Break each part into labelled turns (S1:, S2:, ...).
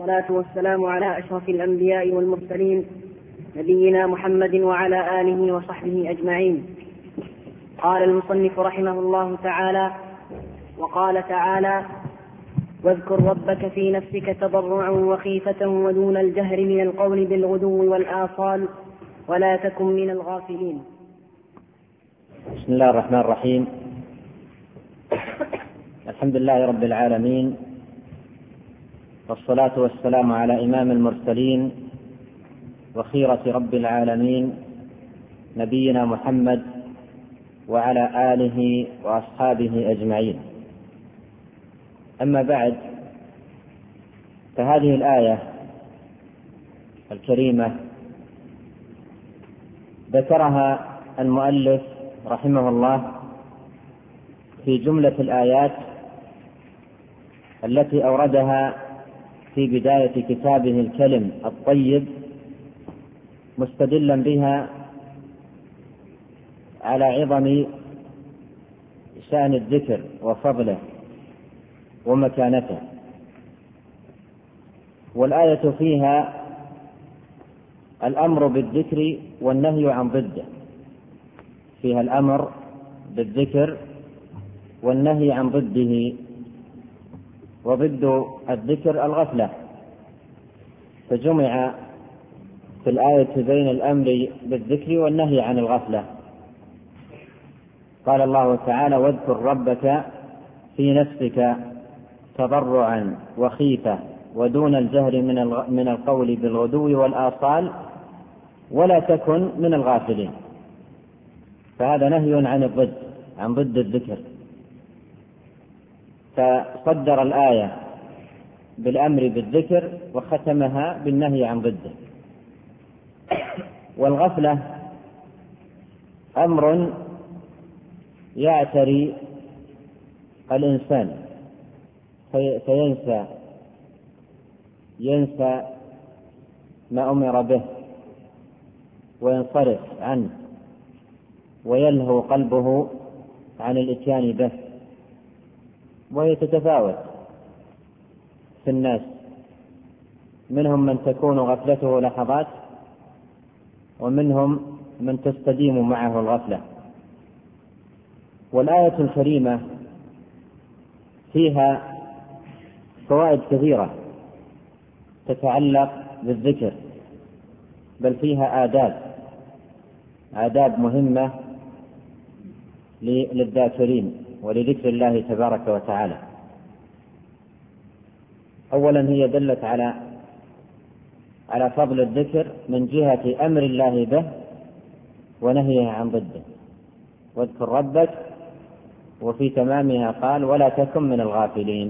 S1: والصلاة والسلام على أشرف الأنبياء والمرسلين نبينا محمد وعلى آله وصحبه أجمعين. قال المصنف رحمه الله تعالى: وقال تعالى: واذكر ربك في نفسك تضرعا وخيفة ودون الجهر من القول بالغدو والآصال ولا تكن من الغافلين.
S2: بسم الله الرحمن الرحيم. الحمد لله رب العالمين، والصلاة والسلام على إمام المرسلين وخيرة رب العالمين نبينا محمد وعلى آله وأصحابه أجمعين. أما بعد، فهذه الآية الكريمة ذكرها المؤلف رحمه الله في جملة الآيات التي أوردها في بداية كتابه الكلم الطيب، مستدلا بها على عظم شأن الذكر وفضله ومكانته. والآية فيها الأمر بالذكر والنهي عن ضده، فيها الأمر بالذكر والنهي عن ضده، وضد الذكر الغفلة، فجمع في الآية بين الأمر بالذكر والنهي عن الغفلة. قال الله تعالى: واذكر ربك في نفسك تضرعا وخيفة ودون الجهر من القول بالغدو والآصال ولا تكن من الغافلين. فهذا نهي عن ضد الذكر، فصدر الآية بالأمر بالذكر وختمها بالنهي عن ضده. والغفلة أمر يعتري الإنسان ينسى ما أمر به وينصرف عنه ويلهو قلبه عن الإتيان به، وهي تتفاوت في الناس، منهم من تكون غفلته لحظات، ومنهم من تستديم معه الغفلة. والآية الكريمة فيها فوائد كثيرة تتعلق بالذكر، بل فيها آداب مهمة للذاكرين ولذكر الله تبارك وتعالى. أولا، هي دلت على فضل الذكر من جهة أمر الله به ونهيه عن ضده. واذكر ربك، وفي تمامها قال: ولا تكن من الغافلين.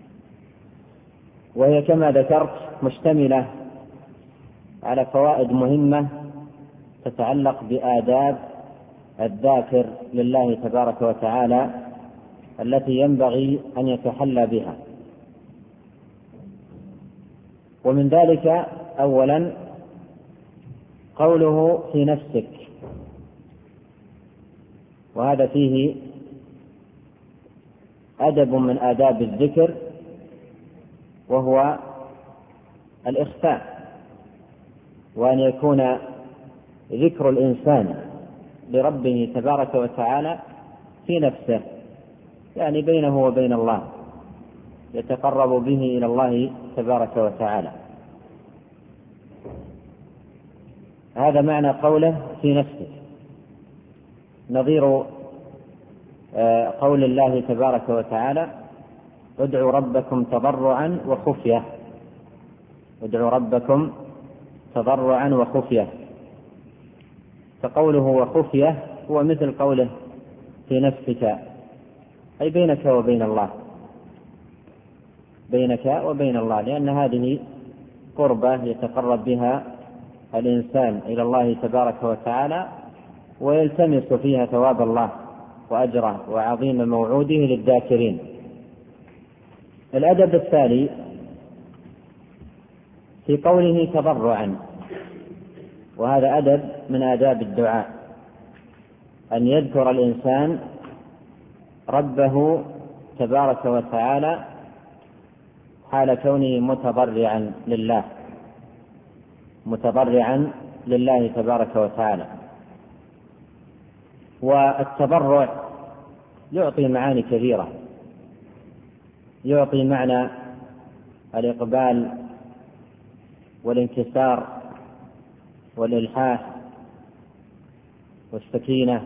S2: وهي كما ذكرت مشتملة على فوائد مهمة تتعلق بآداب الذاكر لله تبارك وتعالى التي ينبغي أن يتحلى بها. ومن ذلك أولا قوله في نفسك، وهذا فيه أدب من آداب الذكر، وهو الإخفاء، وأن يكون ذكر الإنسان لربه تبارك وتعالى في نفسه، يعني بينه وبين الله، يتقرب به إلى الله تبارك وتعالى. هذا معنى قوله في نفسه، نظير قول الله تبارك وتعالى: ادعوا ربكم تضرعا وخفية. ادعوا ربكم تضرعا وخفية، فقوله وخفية هو مثل قوله في نفسك، أي بينك وبين الله، بينك وبين الله، لأن هذه قربة يتقرب بها الإنسان إلى الله تبارك وتعالى، ويلتمس فيها ثواب الله وأجره وعظيم موعوده للذاكرين. الأدب الثاني في قوله تضرعا، وهذا أدب من آداب الدعاء، أن يذكر الإنسان ربه تبارك وتعالى حال كونه متضرعا لله تبارك وتعالى. والتضرع يعطي معاني كثيرة، يعطي معنى الإقبال والانكسار والإلحاح والسكينة.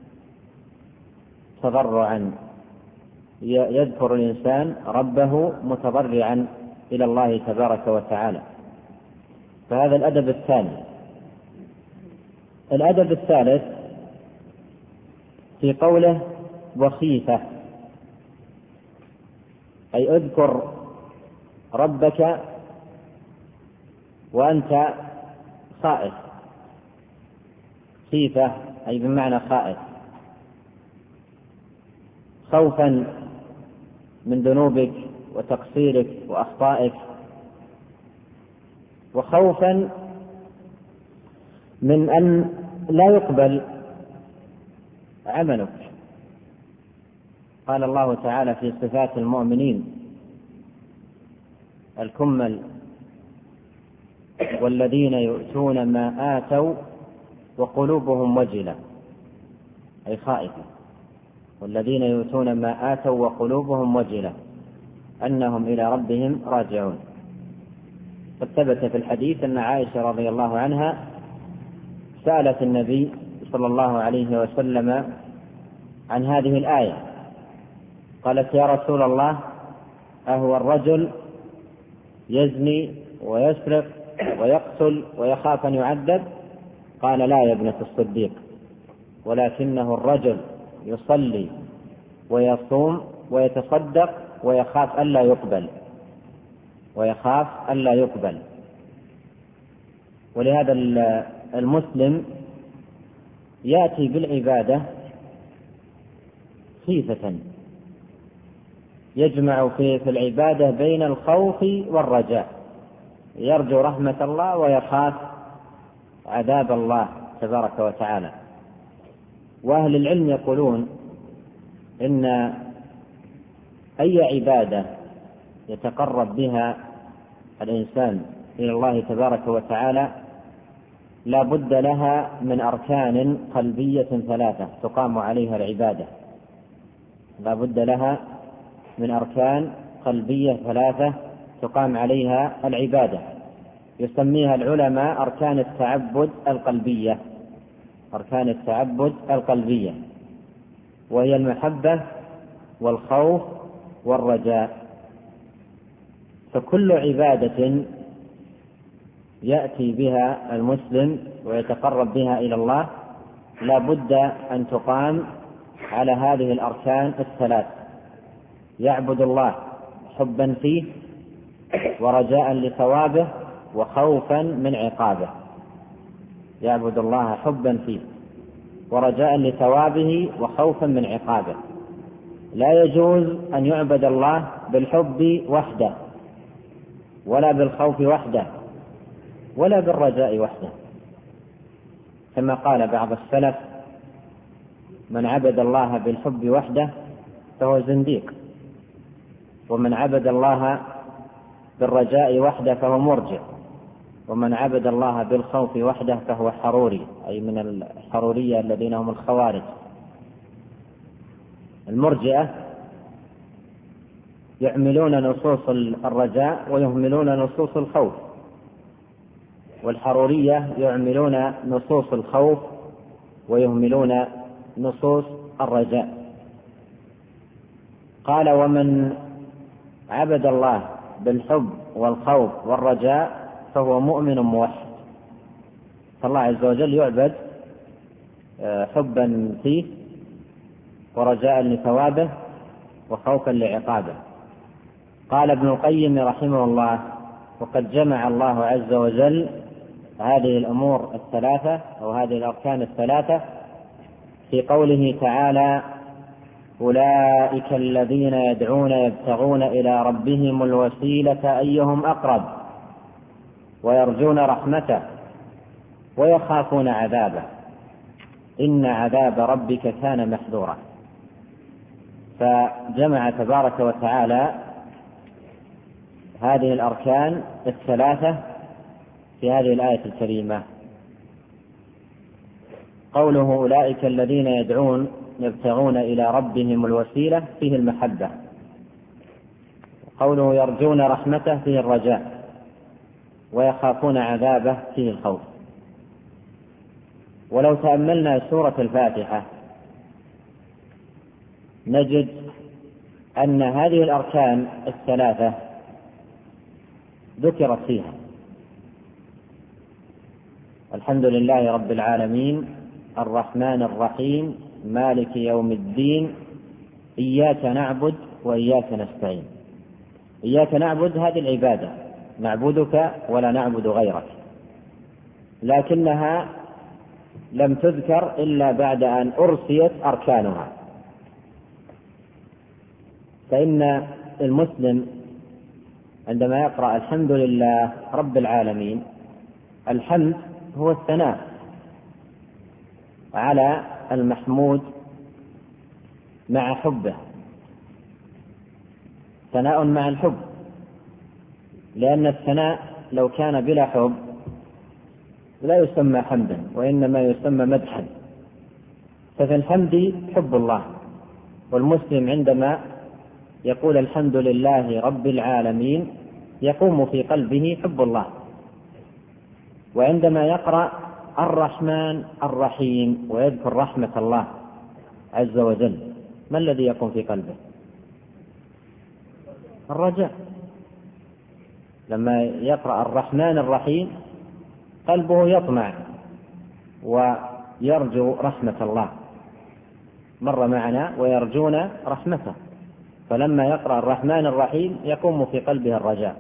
S2: تضرعا يذكر الإنسان ربه متضرعا إلى الله تبارك وتعالى. فهذا الأدب الثاني. الأدب الثالث في قوله وخيفة، أي اذكر ربك وأنت خائف. خيفة أي بمعنى خائف، خوفا من ذنوبك وتقصيرك وأخطائك، وخوفا من أن لا يقبل عملك. قال الله تعالى في صفات المؤمنين الكمل: والذين يؤتون ما آتوا وقلوبهم وجلة، أي خائفة. والذين يؤتون ما آتوا وقلوبهم وجلة أنهم إلى ربهم راجعون. قد ثبت في الحديث أن عائشة رضي الله عنها سألت النبي صلى الله عليه وسلم عن هذه الآية، قالت: يا رسول الله، أهو الرجل يزني ويسرق ويقتل ويخاف أن يعذب؟ قال: لا يا ابنة الصديق، ولكنه الرجل يصلي ويصوم ويتصدق ويخاف ألا يقبل. ولهذا المسلم يأتي بالعبادة خيفة، يجمع في العبادة بين الخوف والرجاء، يرجو رحمة الله ويخاف عذاب الله تبارك وتعالى. وأهل العلم يقولون إن أي عبادة يتقرب بها الإنسان إلى الله تبارك وتعالى لا بد لها من أركان قلبية ثلاثة تقام عليها العبادة. لا بد لها من أركان قلبية ثلاثة تقام عليها العبادة، يسميها العلماء أركان التعبد القلبية، وهي المحبة والخوف والرجاء. فكل عبادة يأتي بها المسلم ويتقرب بها إلى الله لا بد أن تقام على هذه الأركان الثلاث: يعبد الله حبا فيه ورجاء لثوابه وخوفا من عقابه. يعبد الله حبا فيه ورجاء لثوابه وخوفا من عقابه. لا يجوز أن يعبد الله بالحب وحده، ولا بالخوف وحده، ولا بالرجاء وحده، كما قال بعض السلف: من عبد الله بالحب وحده فهو زنديق، ومن عبد الله بالرجاء وحده فهو مرجع، ومن عبد الله بالخوف وحده فهو حروري، أي من الحرورية الذين هم الخوارج. المرجئة يعملون نصوص الرجاء ويهملون نصوص الخوف، والحرورية يعملون نصوص الخوف ويهملون نصوص الرجاء. قال: ومن عبد الله بالحب والخوف والرجاء فهو مؤمن موحد. فالله عز وجل يعبد حبا فيه ورجاء لثوابه وخوفا لعقابه. قال ابن القيم رحمه الله: وقد جمع الله عز وجل هذه الأمور الثلاثة أو هذه الأركان الثلاثة في قوله تعالى: أولئك الذين يدعون يبتغون إلى ربهم الوسيلة أيهم أقرب ويرجون رحمته ويخافون عذابه إن عذاب ربك كان محذورا. فجمع تبارك وتعالى هذه الأركان الثلاثة في هذه الآية الكريمة. قوله أولئك الذين يدعون يبتغون إلى ربهم الوسيلة فيه المحبة. قوله يرجون رحمته فيه الرجاء، ويخافون عذابه فيه الخوف. ولو تأملنا سورة الفاتحة نجد أن هذه الأركان الثلاثة ذكرت فيها. الحمد لله رب العالمين الرحمن الرحيم مالك يوم الدين إياك نعبد وإياك نستعين. إياك نعبد هذه العبادة، نعبدك ولا نعبد غيرك، لكنها لم تذكر إلا بعد أن أرسيت أركانها. فإن المسلم عندما يقرأ الحمد لله رب العالمين، الحمد هو الثناء على المحمود مع حبه، ثناء مع الحب، لأن الثناء لو كان بلا حب لا يسمى حمدا وإنما يسمى مدحا. ففي الحمد حب الله، والمسلم عندما يقول الحمد لله رب العالمين يقوم في قلبه حب الله. وعندما يقرأ الرحمن الرحيم ويذكر رحمة الله عز وجل، ما الذي يقوم في قلبه؟ الرجاء. لما يقرأ الرحمن الرحيم قلبه يطمع ويرجو رحمة الله، مر معنا ويرجون رحمته. فلما يقرأ الرحمن الرحيم يقوم في قلبه الرجاء.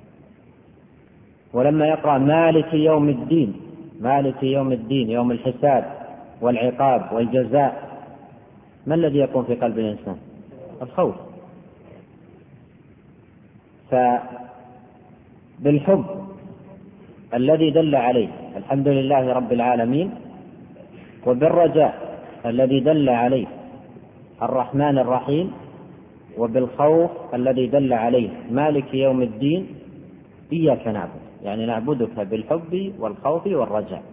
S2: ولما يقرأ مالك يوم الدين، مالك يوم الدين يوم الحساب والعقاب والجزاء، ما الذي يقوم في قلب الإنسان؟ الخوف. فبالحب الذي دل عليه الحمد لله رب العالمين، وبالرجاء الذي دل عليه الرحمن الرحيم، وبالخوف الذي دل عليه مالك يوم الدين إياك نعبد، يعني نعبدك بالحب والخوف والرجاء.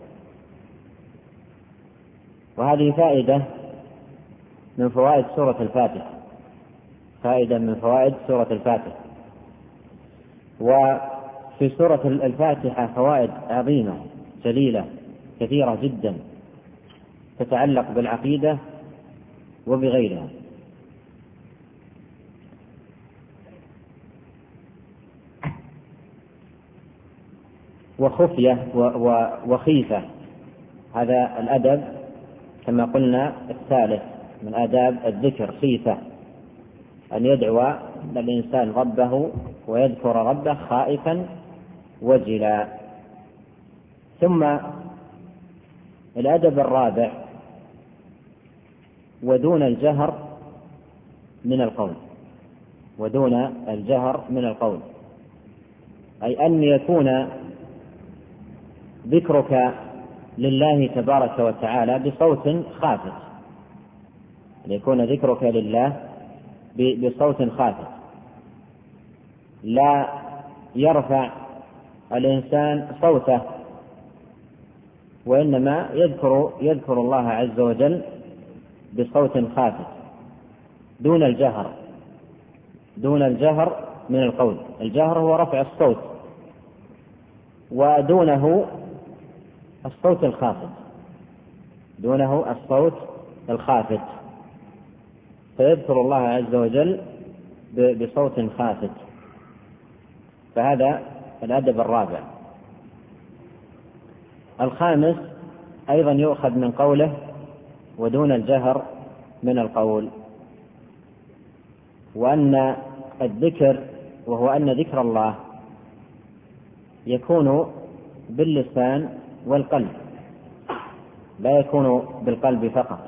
S2: وهذه فائدة من فوائد سورة الفاتحة، فائدة من فوائد سورة الفاتحة. وفي سورة الفاتحة فوائد عظيمة جليلة كثيرة جدا تتعلق بالعقيدة وبغيرها. وخفية وخيفة، هذا الأدب كما قلنا الثالث من آداب الذكر، خيفة، أن يدعو الإنسان ربه ويذكر ربه خائفا وجلا. ثم الأدب الرابع ودون الجهر من القول، ودون الجهر من القول، أي أن يكون ذكرك لله تبارك وتعالى بصوت خافت، أن يكون ذكرك لله بصوت خافت، لا يرفع الإنسان صوته، وإنما يذكر الله عز وجل بصوت خافت دون الجهر، دون الجهر من القول. الجهر هو رفع الصوت، ودونه الصوت الخافت، دونه الصوت الخافت، فيذكر الله عز وجل بصوت خافت. فهذا الأدب الرابع. الخامس أيضا يؤخذ من قوله ودون الجهر من القول، وأن الذكر وهو أن ذكر الله يكون باللسان والقلب، لا يكون بالقلب فقط،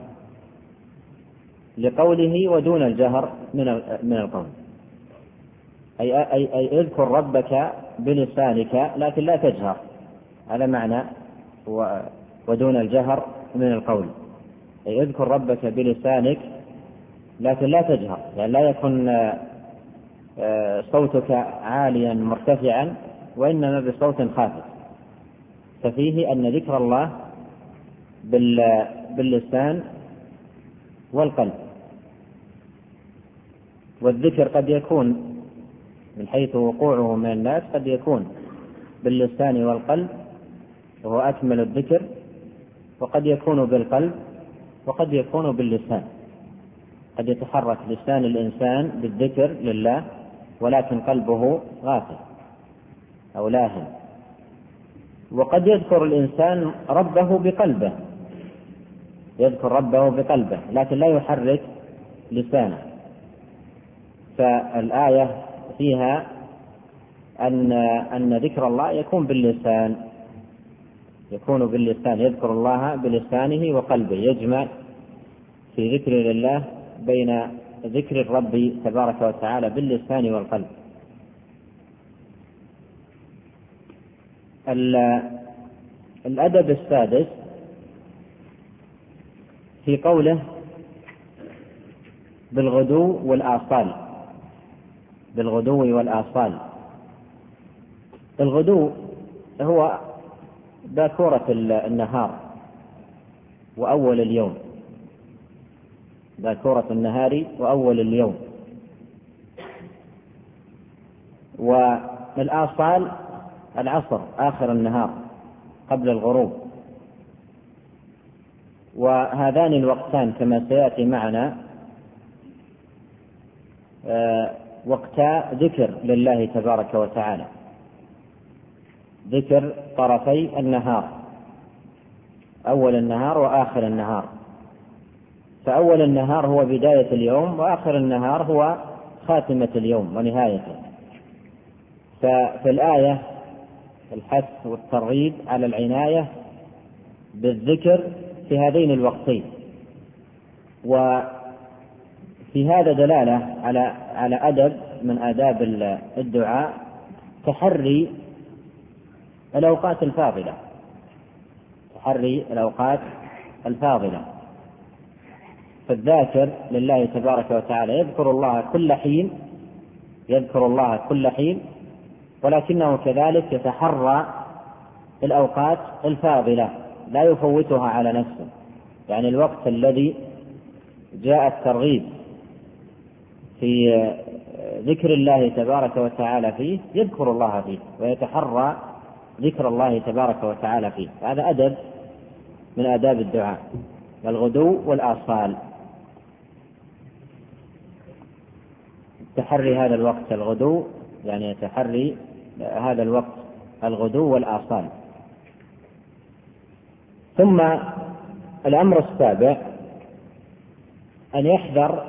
S2: لقوله ودون الجهر من القول، أي اذكر ربك بلسانك لكن لا تجهر، هذا معنى ودون الجهر من القول، أي اذكر ربك بلسانك لكن لا تجهر، يعني لا يكون صوتك عاليا مرتفعا، وإنما بصوت خافت. ففيه أن ذكر الله باللسان والقلب. والذكر قد يكون من حيث وقوعه من الناس قد يكون باللسان والقلب وهو أكمل الذكر، وقد يكون بالقلب، وقد يكون باللسان. قد يتحرك لسان الإنسان بالذكر لله ولكن قلبه غافل أو لاهٍ. وقد يذكر الإنسان ربه بقلبه، يذكر ربه بقلبه لكن لا يحرك لسانه. فالآية فيها أن ذكر الله يكون باللسان، يكون باللسان، يذكر الله بلسانه وقلبه، يجمع في ذكر لله بين ذكر الرب تبارك وتعالى باللسان والقلب. الأدب السادس في قوله بالغدو والآصال. بالغدو والآصال. الغدو هو باكورة النهار وأول اليوم، باكورة النهار وأول اليوم. والآصال العصر آخر النهار قبل الغروب. وهذان الوقتان كما سيأتي معنا وقتا ذكر لله تبارك وتعالى، ذكر طرفي النهار، أول النهار وآخر النهار. فأول النهار هو بداية اليوم، وآخر النهار هو خاتمة اليوم ونهايته. ففي الآية الحث والترغيب على العناية بالذكر في هذين الوقتين. وفي هذا دلالة على أدب من آداب الدعاء تحري الأوقات الفاضلة، تحري الأوقات الفاضلة. فالذاكر لله تبارك وتعالى يذكر الله كل حين، يذكر الله كل حين، ولكنه كذلك يتحرى الأوقات الفاضلة لا يفوتها على نفسه. يعني الوقت الذي جاء الترغيب في ذكر الله تبارك وتعالى فيه يذكر الله فيه ويتحرى ذكر الله تبارك وتعالى فيه. هذا أدب من آداب الدعاء، الغدو والآصال. تحري هذا الوقت الغدو، يعني تحري هذا الوقت الغدو والآصال. ثم الأمر السابع أن يحذر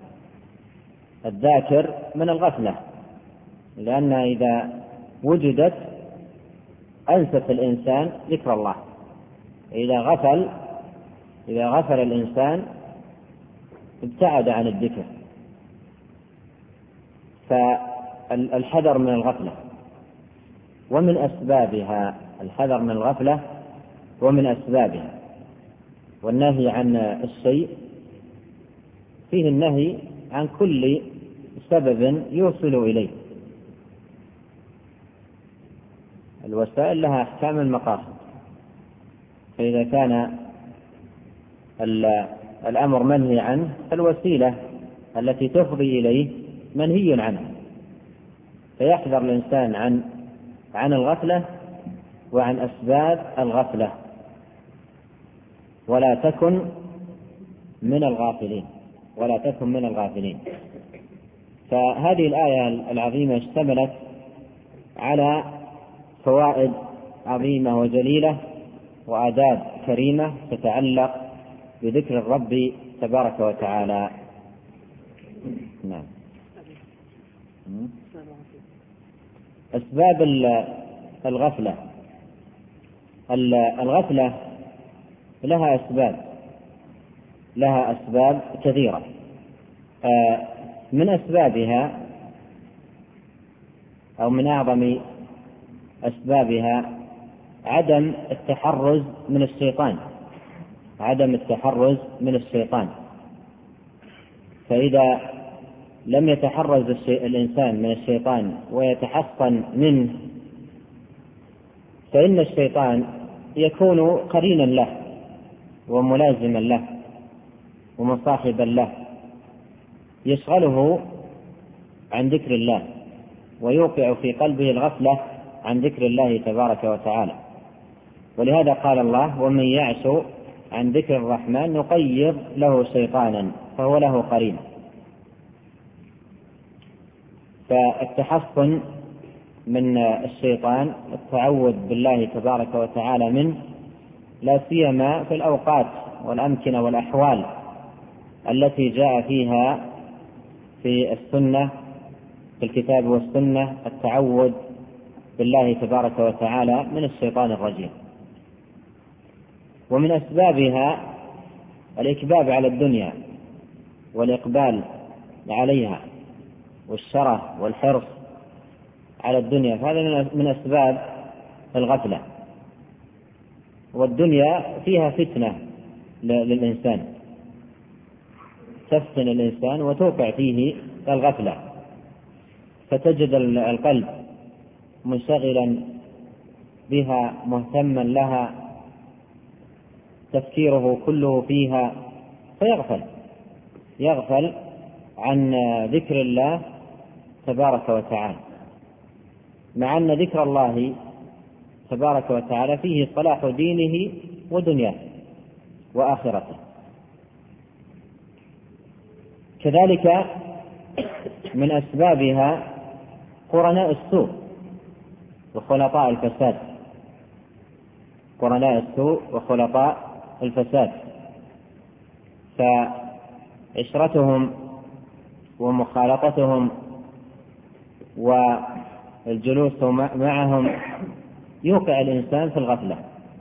S2: الذاكر من الغفلة، لأن إذا وجدت أنست الإنسان ذكر الله. إذا غفل الإنسان ابتعد عن الذكر. فالحذر من الغفلة ومن أسبابها، الحذر من الغفلة ومن أسبابها. والنهي عن الشيء فيه النهي عن كل سبب يوصل إليه. الوسائل لها أحكام المقاصد، فإذا كان الأمر منهي عنه الوسيلة التي تفضي إليه منهي عنها. فيحذر الإنسان عن الغفلة وعن أسباب الغفلة، ولا تكن من الغافلين، ولا تكن من الغافلين. فهذه الآية العظيمة اشتملت على فوائد عظيمة وجليلة وآداب كريمة تتعلق بذكر الرب تبارك وتعالى. نعم. أسباب الغفلة. الغفلة لها أسباب كثيرة. من أسبابها أو من أعظم أسبابها عدم التحرز من الشيطان، عدم التحرز من الشيطان. فإذا لم يتحرز الإنسان من الشيطان ويتحصن منه، فإن الشيطان يكون قرينا له وملازما له ومصاحبا له، يشغله عن ذكر الله ويوقع في قلبه الغفلة عن ذكر الله تبارك وتعالى. ولهذا قال الله: ومن يعش عن ذكر الرحمن نقيض له شيطانا فهو له قرين. فالتحصن من الشيطان، التعوذ بالله تبارك وتعالى منه، لا سيما في الأوقات والأمكنة والأحوال التي جاء فيها في السنة، في الكتاب والسنة، التعوذ بالله تبارك وتعالى من الشيطان الرجيم. ومن أسبابها الإكباب على الدنيا والإقبال عليها والشره والحرص على الدنيا، فهذا من أسباب الغفلة. والدنيا فيها فتنة للإنسان، تفتن الإنسان وتوقع فيه الغفلة، فتجد القلب منشغلا بها مهتما لها، تفكيره كله فيها، فيغفل عن ذكر الله تبارك وتعالى، مع أن ذكر الله تبارك وتعالى فيه صلاح دينه ودنياه وآخرته. كذلك من أسبابها قرناء السوء وخلطاء الفساد، قرناء السوء وخلطاء الفساد، فعشرتهم ومخالطتهم والجلوس معهم يوقع الإنسان في الغفلة،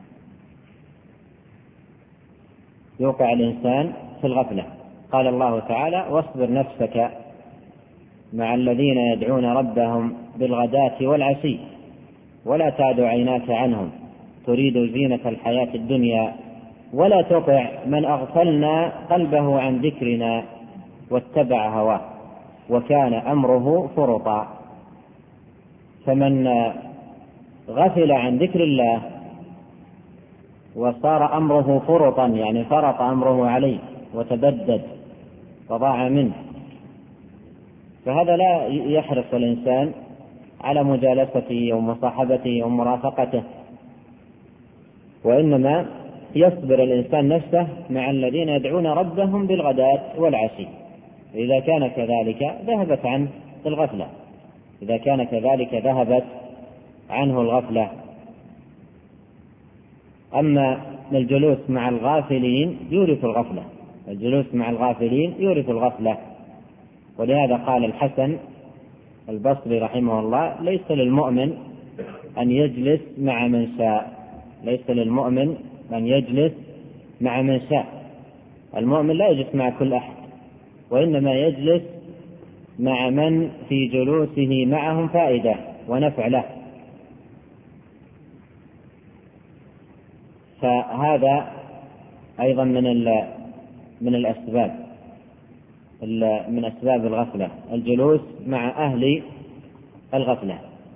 S2: يوقع الإنسان في الغفلة. قال الله تعالى: واصبر نفسك مع الذين يدعون ربهم بالغداة والعشي ولا تعد عيناك عنهم تريد زينة الحياة الدنيا ولا تطع من أغفلنا قلبه عن ذكرنا واتبع هواه وكان أمره فرطا. فمن غفل عن ذكر الله وصار أمره فرطا، يعني فرط أمره عليه وتبدد وضاع منه، فهذا لا يحرص الإنسان على مجالسته ومصاحبته ومرافقته، وإنما يصبر الإنسان نفسه مع الذين يدعون ربهم بالغداة والعشي. إذا كان كذلك ذهبت عنه الغفلة، إذا كان كذلك ذهبت عنه الغفلة. أما الجلوس مع الغافلين يورث الغفلة، الجلوس مع الغافلين يورث الغفلة. ولهذا قال الحسن البصري رحمه الله: ليس للمؤمن أن يجلس مع من شاء، ليس للمؤمن أن يجلس مع من شاء. المؤمن لا يجلس مع كل أحد، وإنما يجلس مع من في جلوسه معهم فائدة ونفع له. فهذا أيضا من الأسباب، من أسباب الغفلة، الجلوس مع أهل الغفلة.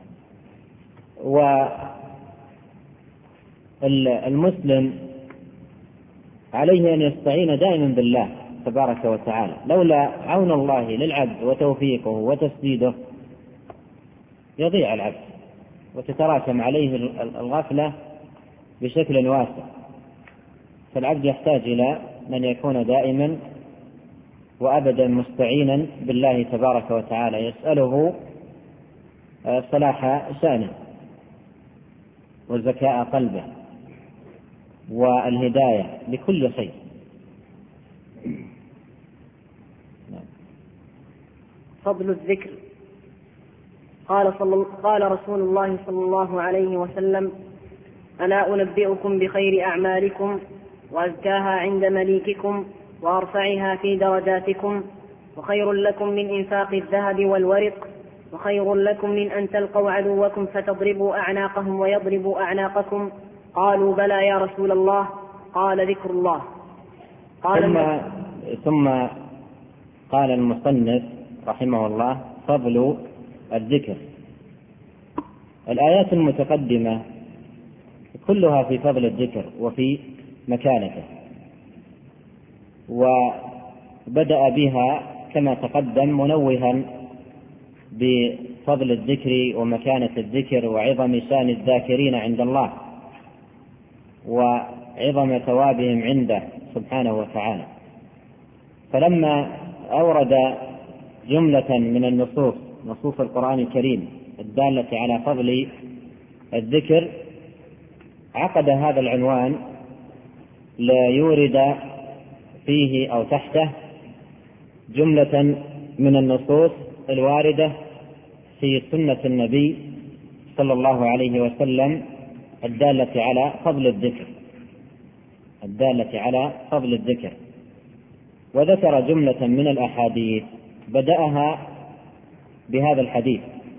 S2: والمسلم عليه أن يستعين دائما بالله تبارك وتعالى، لولا عون الله للعبد وتوفيقه وتسديده يضيع العبد وتتراكم عليه الغفلة بشكل واسع. فالعبد يحتاج إلى من يكون دائما وأبدا مستعينا بالله تبارك وتعالى، يسأله صلاح شأنه وزكاء قلبه والهداية لكل شيء.
S1: فضل الذكر. قال رسول الله صلى الله عليه وسلم: ألا أنبئكم بخير أعمالكم وأزكاها عند مليككم وأرفعها في درجاتكم، وخير لكم من إنفاق الذهب والورق، وخير لكم من أن تلقوا عدوكم فتضربوا أعناقهم ويضربوا أعناقكم. قالوا: بلى يا رسول الله. قال: ذكر الله.
S2: ثم قال المصنف رحمه الله فضل الذكر. الآيات المتقدمة كلها في فضل الذكر وفي مكانته، وبدأ بها كما تقدم منوها بفضل الذكر ومكانة الذكر وعظم شان الذاكرين عند الله وعظم ثوابهم عنده سبحانه وتعالى. فلما أورد جملة من النصوص، نصوص القرآن الكريم الدالة على فضل الذكر، عقد هذا العنوان ليورد فيه أو تحته جملة من النصوص الواردة في سنة النبي صلى الله عليه وسلم الدالة على فضل الذكر، وذكر جملة من الأحاديث بدأها بهذا الحديث.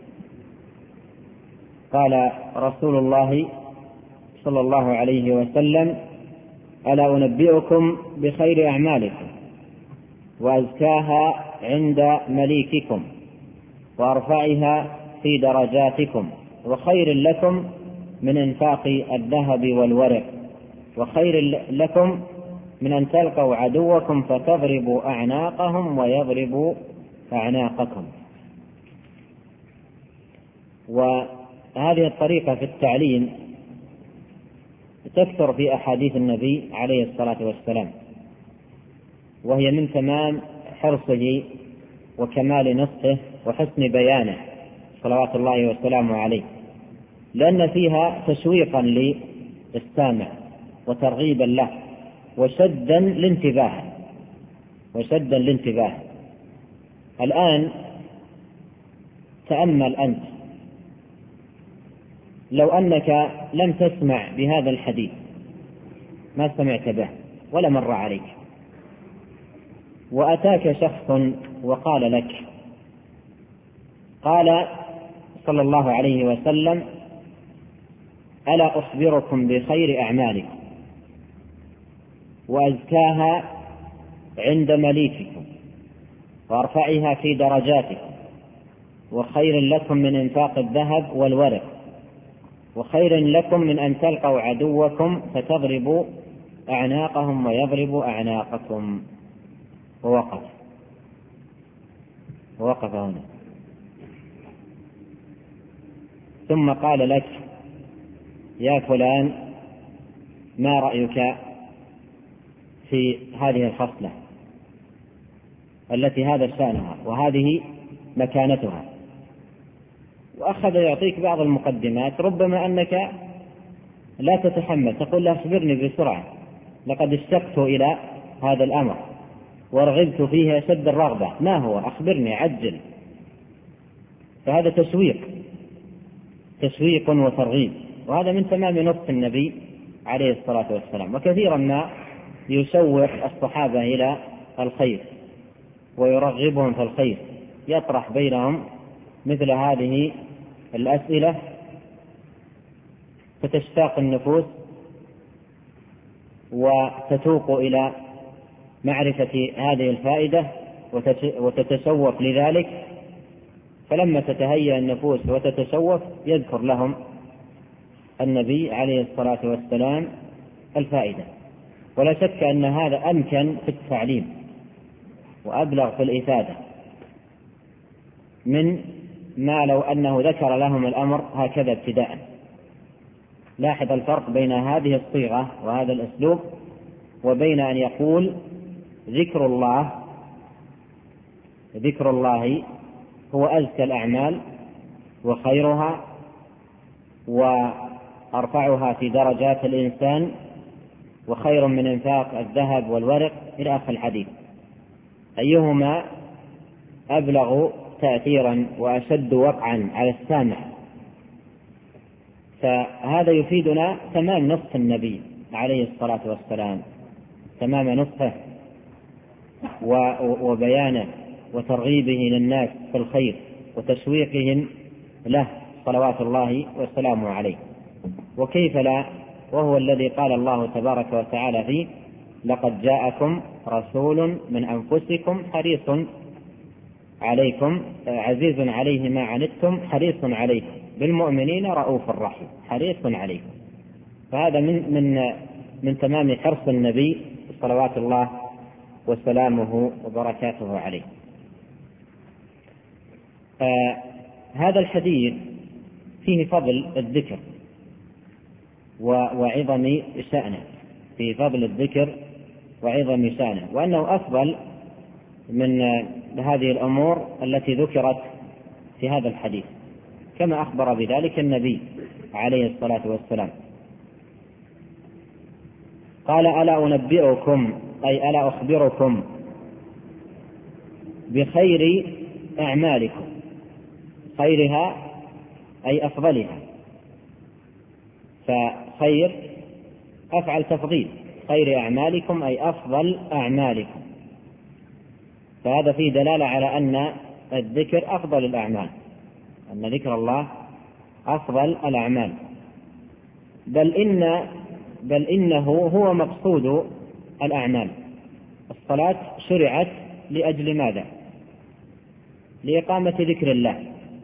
S2: قال رسول الله صلى الله عليه وسلم: ألا أنبئكم بخير أعمالكم وأزكاها عند مليككم وأرفعها في درجاتكم وخير لكم من إنفاق الذهب والورق وخير لكم من أن تلقوا عدوكم فتضربوا أعناقهم ويضربوا أعناقكم. وهذه الطريقة في التعليم تكثر في أحاديث النبي عليه الصلاة والسلام، وهي من تمام حرصه وكمال نصحه وحسن بيانه صلوات الله وسلامه عليه، لأن فيها تشويقا للسامع وترغيبا له وشدا لانتباه. الآن تأمل أنت، لو أنك لم تسمع بهذا الحديث ما سمعت به ولا مر عليك، وأتاك شخص وقال لك: قال صلى الله عليه وسلم: ألا أخبركم بخير أعمالكم وأزكاها عند مليككم وأرفعها في درجاتكم وخير لكم من إنفاق الذهب والورق وخير لكم من أن تلقوا عدوكم فتضربوا أعناقهم ويضربوا أعناقكم. ووقف هنا، ثم قال لك: يا فلان، ما رأيك في هذه الخصلة التي هذا شأنها وهذه مكانتها؟ وأخذ يعطيك بعض المقدمات، ربما أنك لا تتحمل، تقول له: أخبرني بسرعة، لقد اشتقت إلى هذا الأمر ورغبت فيه أشد الرغبة، ما هو؟ أخبرني، عجل. فهذا تشويق وترغيب، وهذا من تمام نصح النبي عليه الصلاة والسلام. وكثيرا ما يشوق الصحابة إلى الخير ويرغبهم في الخير، يطرح بينهم مثل هذه الأسئلة فتشتاق النفوس وتتوق إلى معرفة هذه الفائدة وتتشوق لذلك. فلما تتهيأ النفوس وتتشوق يذكر لهم النبي عليه الصلاة والسلام الفائدة. ولا شك أن هذا أمكن في التعليم وأبلغ في الإفادة من ما لو أنه ذكر لهم الأمر هكذا ابتداء. لاحظ الفرق بين هذه الصيغة وهذا الأسلوب وبين أن يقول: ذكر الله هو أزكى الأعمال وخيرها وأرفعها في درجات الإنسان وخير من إنفاق الذهب والورق إلى آخر الحديث. أيهما أبلغ تأثيرا وأشد وقعا على السامع؟ فهذا يفيدنا تمام نصح النبي عليه الصلاة والسلام، تمام نصحه وبيانه وترغيبه للناس في الخير وتشويقهم له صلوات الله وسلامه عليه. وكيف لا، وهو الذي قال الله تبارك وتعالى فيه: لقد جاءكم رسول من أنفسكم حريص عليكم عزيز عليه ما عنتم حريص عليكم بالمؤمنين رؤوف رحيم، حريص عليكم. فهذا من تمام حرص النبي صلوات الله وسلامه وبركاته عليه. هذا الحديث فيه فضل الذكر وعظم شأنه، في فضل الذكر وعظم شأنه، وأنه أفضل من هذه الأمور التي ذكرت في هذا الحديث، كما أخبر بذلك النبي عليه الصلاة والسلام. قال: ألا أنبئكم أي ألا أخبركم بخير أعمالكم، خيرها أي أفضلها، فخير أفعل تفضيل، خير أعمالكم أي أفضل أعمالكم، فهذا فيه دلالة على أن الذكر أفضل الأعمال، أن ذكر الله أفضل الأعمال، بل إنه هو مقصود الأعمال. الصلاة شرعت لأجل ماذا؟ لإقامة ذكر الله،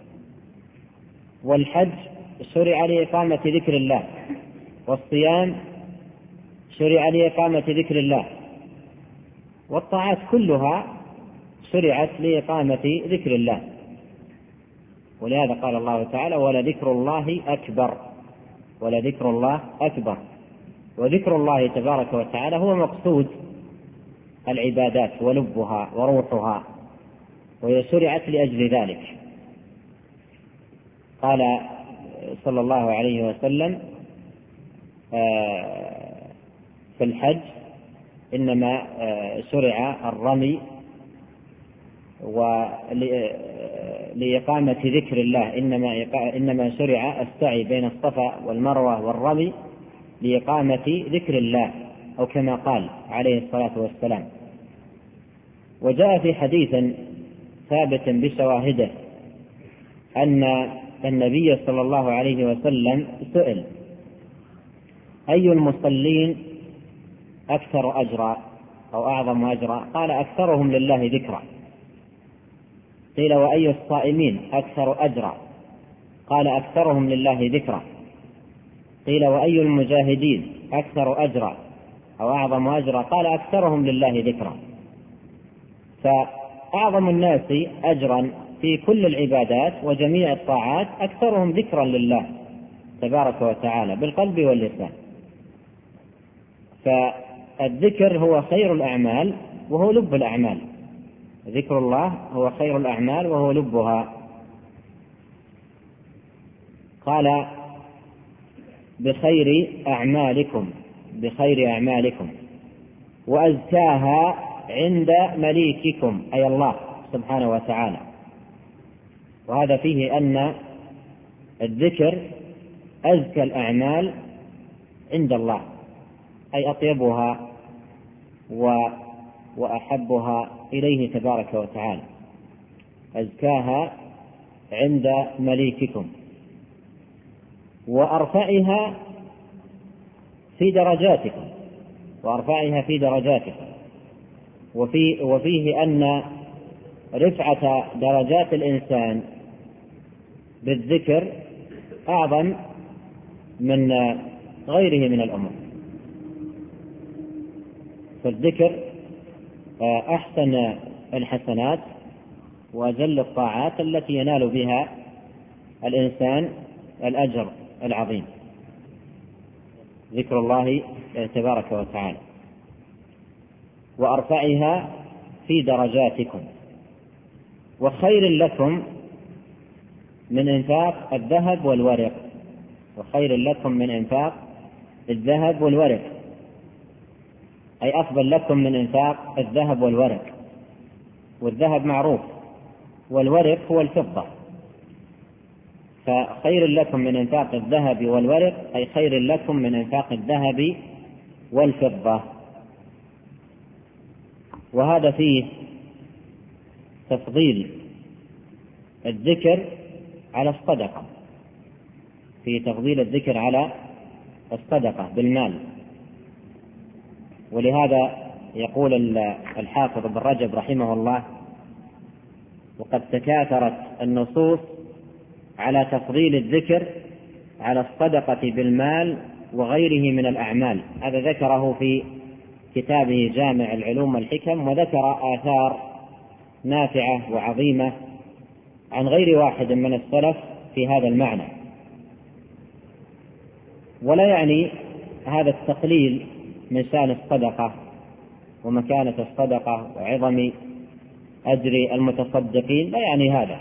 S2: والحج شرع لإقامة ذكر الله، والصيام شرع لإقامة ذكر الله، والطاعات كلها شرعت لإقامة ذكر الله. ولهذا قال الله تعالى: ولذكر الله أكبر، ولذكر الله أكبر. وذكر الله تبارك وتعالى هو مقصود العبادات ولبها وروحها، وهي شرعت لأجل ذلك. قال صلى الله عليه وسلم في الحج: إنما شرع الرمي لإقامة ذكر الله، إنما شرع السعي بين الصفا والمروة والرمي لإقامة ذكر الله، أو كما قال عليه الصلاة والسلام. وجاء في حديث ثابت بشواهده أن النبي صلى الله عليه وسلم سئل: أي المصلين أكثر أجرا أو أعظم أجرا؟ قال: أكثرهم لله ذكرا. قيل: وأي الصائمين أكثر أجرا؟ قال: أكثرهم لله ذكرا. قيل: وأي المجاهدين أكثر أجرا أو أعظم أجرا؟ قال: أكثرهم لله ذكرا. فأعظم الناس أجرا في كل العبادات وجميع الطاعات أكثرهم ذكرا لله تبارك وتعالى بالقلب واللسان. فالذكر هو خير الأعمال وهو لب الأعمال، ذكر الله هو خير الأعمال وهو لبها. قال: بخير أعمالكم، بخير أعمالكم، وأزكاها عند مليككم أي الله سبحانه وتعالى. وهذا فيه أن الذكر أزكى الأعمال عند الله، أي أطيبها وأحبها إليه تبارك وتعالى، أزكاها عند مليككم، وأرفعها في درجاتكم، وأرفعها في درجاتكم. وفيه أن رفعة درجات الإنسان بالذكر أعظم من غيره من الأمور. فالذكر أحسن الحسنات وأجل الطاعات التي ينال بها الإنسان الأجر العظيم، ذكر الله تبارك وتعالى. وأرفعها في درجاتكم، وخير لكم من إنفاق الذهب والورق، وخير لكم من إنفاق الذهب والورق، أي أفضل لكم من إنفاق الذهب والورق. والذهب معروف، والورق هو الفضة، فخير لكم من إنفاق الذهب والورق أي خير لكم من إنفاق الذهب والفضة. وهذا فيه تفضيل الذكر على الصدقة، في تفضيل الذكر على الصدقة بالمال. ولهذا يقول الحافظ ابن رجب رحمه الله: وقد تكاثرت النصوص على تفضيل الذكر على الصدقة بالمال وغيره من الأعمال. هذا ذكره في كتابه جامع العلوم والحكم، وذكر آثار نافعة وعظيمة عن غير واحد من السلف في هذا المعنى. ولا يعني هذا التقليل من شأن الصدقة ومكانة الصدقة وعظم أجر المتصدقين، لا يعني هذا،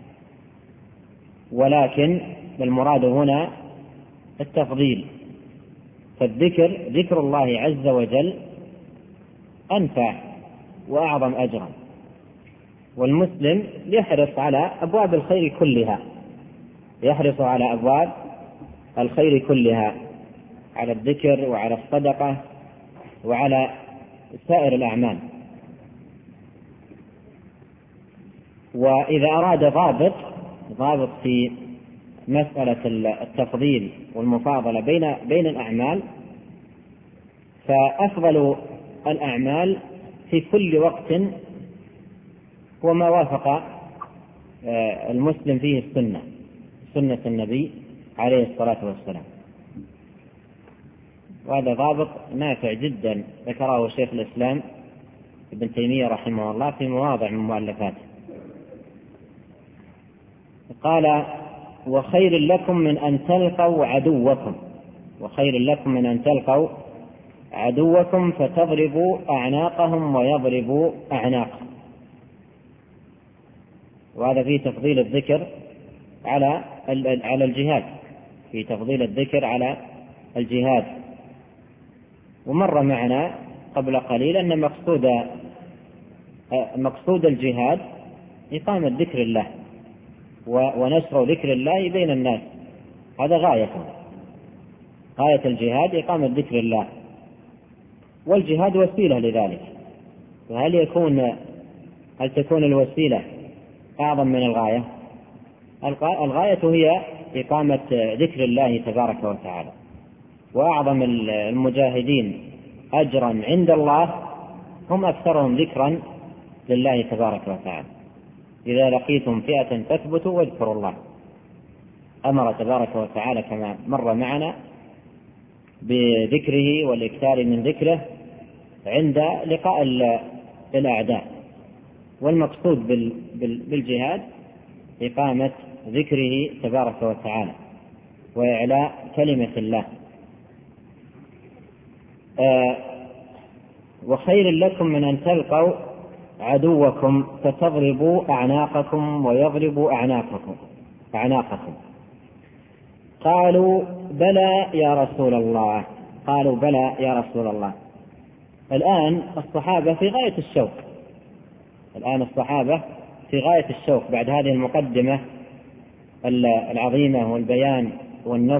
S2: ولكن المراد هنا التفضيل. فالذكر، ذكر الله عز وجل، أنفع وأعظم أجرا، والمسلم يحرص على أبواب الخير كلها، يحرص على أبواب الخير كلها، على الذكر وعلى الصدقة وعلى سائر الأعمال. وإذا أراد ضابط في مسألة التفضيل والمفاضلة بين الأعمال، فأفضل الأعمال في كل وقت هو ما وافق المسلم فيه سنة النبي عليه الصلاة والسلام. وهذا ضابط نافع جدا ذكره شيخ الإسلام ابن تيمية رحمه الله في مواضع من مؤلفاته. قال: وخير لكم من أن تلقوا عدوكم، وخير لكم من أن تلقوا عدوكم فتضربوا أعناقهم ويضربوا أعناقهم. وهذا فيه تفضيل الذكر على الجهاد، في تفضيل الذكر على الجهاد. ومر معنا قبل قليل أن مقصود الجهاد إقامة ذكر الله ونشر ذكر الله بين الناس، هذا غاية الجهاد إقامة ذكر الله، والجهاد وسيلة لذلك. وهل تكون الوسيلة أعظم من الغاية؟ الغاية هي إقامة ذكر الله تبارك وتعالى. وأعظم المجاهدين أجرا عند الله هم أكثرهم ذكرا لله تبارك وتعالى. إذا لقيتم فئة فاثبتوا واذكروا الله. أمر تبارك وتعالى كما مر معنا بذكره والإكثار من ذكره عند لقاء الأعداء. والمقصود بالجهاد إقامة ذكره تبارك وتعالى وإعلاء كلمة الله. وخير لكم من أن تلقوا عدوكم فتضربوا أعناقكم ويضربوا أعناقكم. قالوا: بلى يا رسول الله. قالوا: بلى يا رسول الله. الآن الصحابة في غاية الشوق بعد هذه المقدمة العظيمة والبيان والنص،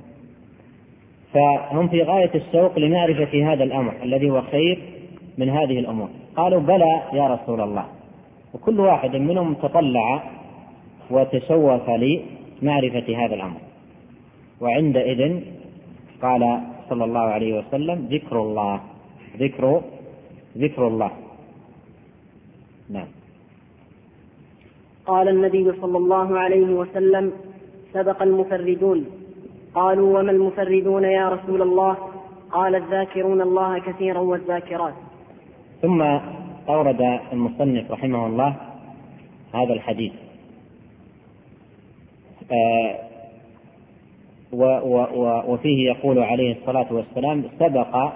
S2: فهم في غاية الشوق لمعرفة هذا الأمر الذي هو خير من هذه الأمور. قالوا: بلى يا رسول الله. وكل واحد منهم تطلع وتشوف لمعرفة هذا الأمر. وعندئذ قال صلى الله عليه وسلم: ذكر الله، ذكر الله. نعم.
S1: قال النبي صلى الله عليه وسلم: سبق المفردون. قالوا: وما المفردون يا رسول الله؟ قال: الذاكرون الله كثيرا والذاكرات.
S2: ثم أورد المصنف رحمه الله هذا الحديث، وفيه يقول عليه الصلاة والسلام: سبق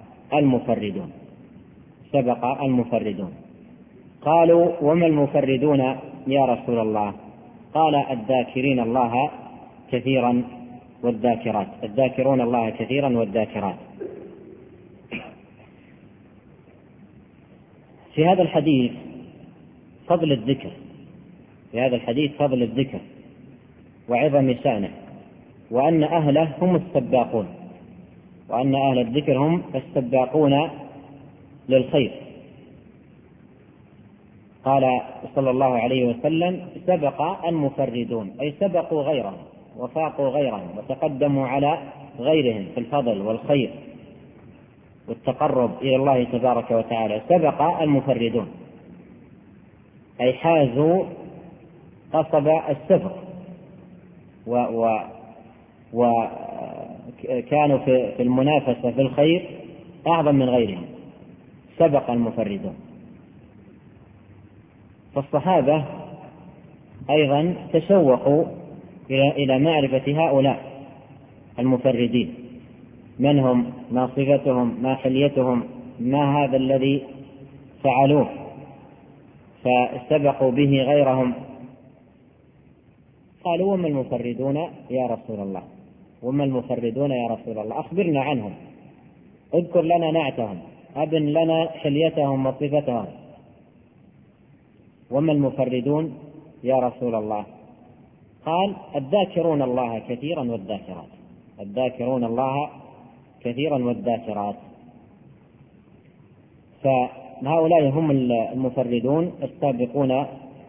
S2: المفردون. قالوا: وما المفردون يا رسول الله؟ قال: الذاكرين الله كثيرا والذاكرات، الذاكرون الله كثيرا والذاكرات. في هذا الحديث فضل الذكر، وعظم شأنه، وأن أهله هم السباقون، وأن أهل الذكر هم السباقون للخير. قال صلى الله عليه وسلم: سبق المفردون، أي سبقوا غيرهم وفاقوا غيرهم وتقدموا على غيرهم في الفضل والخير والتقرب إلى الله تبارك وتعالى. سبق المفردون أي حازوا قصب السبق وكانوا في المنافسة في الخير أعظم من غيرهم، سبق المفردون. فالصحابة أيضا تشوقوا إلى معرفة هؤلاء المفردين، من هم، ما صفتهم، ما حليتهم، ما هذا الذي فعلوه فاستبقوا به غيرهم. قالوا: وما المفردون يا رسول الله؟ وما المفردون يا رسول الله؟ أخبرنا عنهم، اذكر لنا نعتهم، أبن لنا حليتهم وصفتهم. وما المفردون يا رسول الله؟ قال: الذاكرون الله كثيرا والذاكرات، الذاكرون الله كثيرا والذاكرات. فهؤلاء هم المفردون السابقون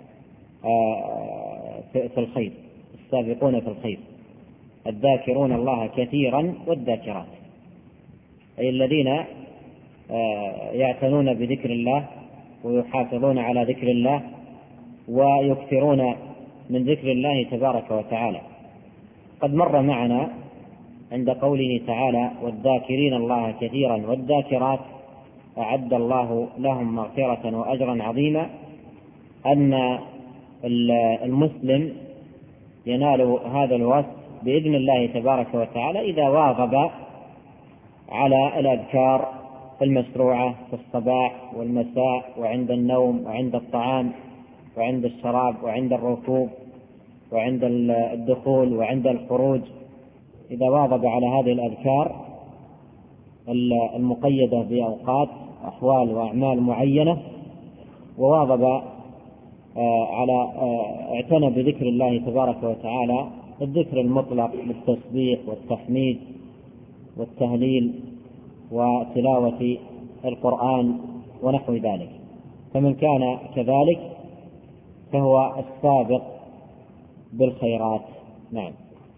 S2: في الخير، السابقون في الخير، الذاكرون الله كثيرا والذاكرات، أي الذين يعتنون بذكر الله ويحافظون على ذكر الله ويكثرون من ذكر الله تبارك وتعالى. قد مر معنا عند قوله تعالى: والذاكرين الله كثيرا والذاكرات أعد الله لهم مغفرة وأجرا عظيما، أن المسلم ينال هذا الوصف بإذن الله تبارك وتعالى إذا واظب على الأذكار المشروعة في الصباح والمساء وعند النوم وعند الطعام وعند الشراب وعند الركوب وعند الدخول وعند الخروج. إذا واظب على هذه الأذكار المقيدة بأوقات أحوال وأعمال معينة، وواظب على اعتنى بذكر الله تبارك وتعالى، الذكر المطلق بالتسبيح والتحميد والتهليل وتلاوة القرآن ونحو ذلك، فمن كان كذلك فهو السابق بالخيرات. نعم.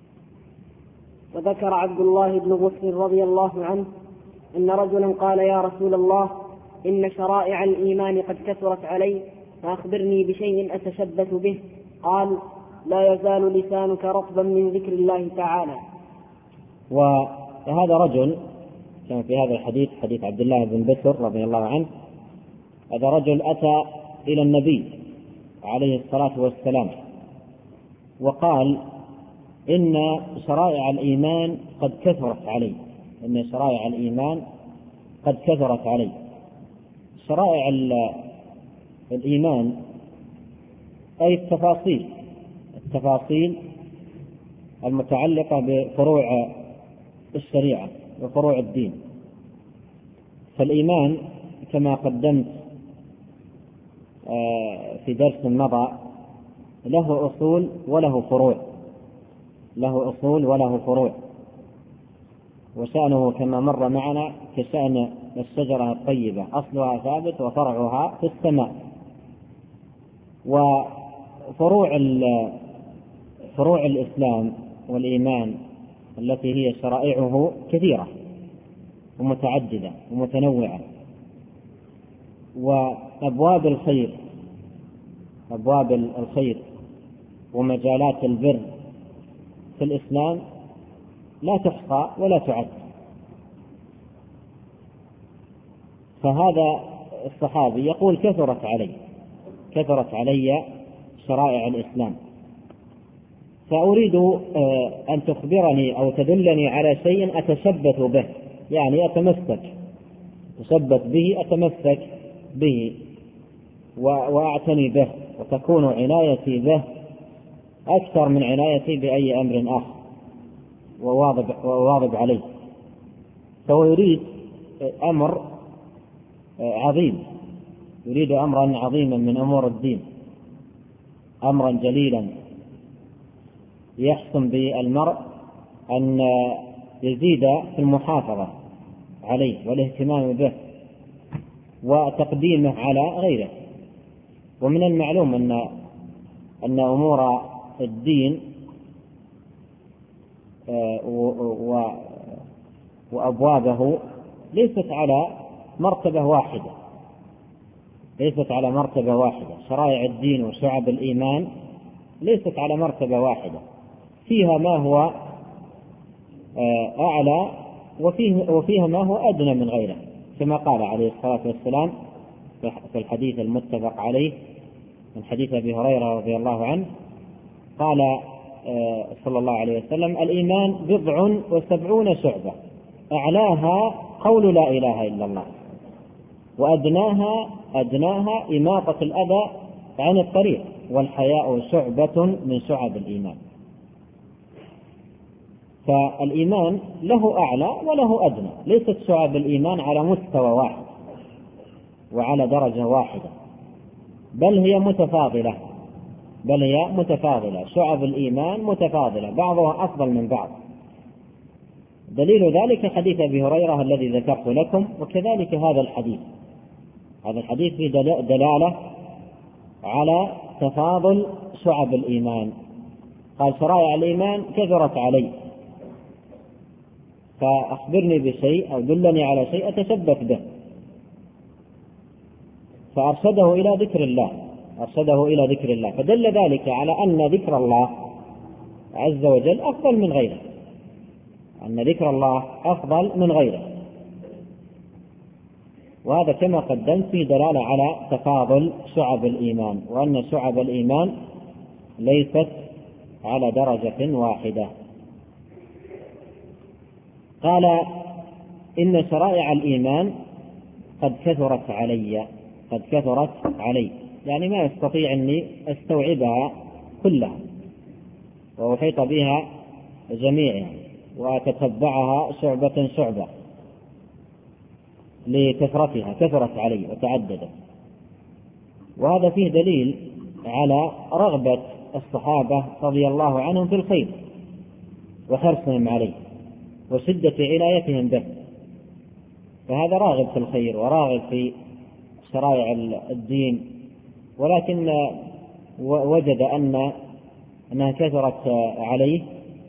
S1: وذكر عبد الله بن بصر رضي الله عنه أن رجلا قال: يا رسول الله، إن شرائع الإيمان قد كثرت علي، فأخبرني بشيء أتشبث به. قال: لا يزال لسانك رطبا من ذكر الله تعالى.
S2: وهذا رجل كان في هذا الحديث، حديث عبد الله بن بصر رضي الله عنه، هذا رجل أتى إلى النبي عليه الصلاة والسلام وقال: إن شرائع الإيمان قد كثرت علي، إن شرائع الإيمان قد كثرت علي. شرائع الإيمان أي التفاصيل المتعلقة بفروع الشريعة وفروع الدين. فالإيمان كما قدمت في درس مضى له أصول وله فروع، له أصول وله فروع، وشأنه كما مر معنا كشأن الشجرة الطيبة، أصلها ثابت وفرعها في السماء. وفروع الإسلام والإيمان التي هي شرائعه كثيرة ومتعددة ومتنوعة، وأبواب الخير ومجالات البر في الإسلام لا تحصى ولا تعد. فهذا الصحابي يقول: كثرت علي شرائع الإسلام، فأريد أن تخبرني أو تدلني على شيء أتشبث به، يعني أتمسك به وأعتني به، وتكون عنايتي به أكثر من عنايتي بأي أمر آخر، وواظب عليه. فهو يريد أمر عظيم، يريد أمرا عظيما من أمور الدين، أمرا جليلا يحسن بالمرء أن يزيد في المحافظة عليه والاهتمام به وتقديمه على غيره. ومن المعلوم أن أمور الدين وأبوابه ليست على مرتبة واحدة. شرائع الدين وشعب الإيمان ليست على مرتبة واحدة، فيها ما هو أعلى وفيها ما هو أدنى من غيره، كما قال عليه الصلاة والسلام في الحديث المتفق عليه من حديث أبي هريرة رضي الله عنه قال صلى الله عليه وسلم: الإيمان 70 شعبة، أعلاها قول لا إله إلا الله، وأدناها إماطة الأذى عن الطريق، والحياء شعبة من شعب الإيمان. فالإيمان له أعلى وله أدنى، ليست شعب الإيمان على مستوى واحد وعلى درجة واحدة، بل هي متفاضلة، شعب الإيمان متفاضلة، بعضها أفضل من بعض. دليل ذلك حديث أبي هريرة الذي ذكرت لكم، وكذلك هذا الحديث في دلالة على تفاضل شعب الإيمان. قال: شرائع الإيمان كثرت علي، فأخبرني بشيء أو دلني على شيء أتشبث به، فأرشده إلى ذكر الله، فدل ذلك على أن ذكر الله عز وجل أفضل من غيره، وهذا كما قدمت في دلالة على تفاضل شعب الإيمان، وأن شعب الإيمان ليست على درجة واحدة. قال: إن شرائع الإيمان قد كثرت علي، يعني ما يستطيع أني أستوعبها كلها وأحيط بها جميعها وأتتبعها شعبة لكثرتها، كثرت علي وتعددت. وهذا فيه دليل على رغبة الصحابة رضي الله عنهم في الخير وحرصهم عليه وشدة عنايتهم به، فهذا راغب في الخير وراغب في شرائع الدين، ولكن وجد أنها كثرت عليه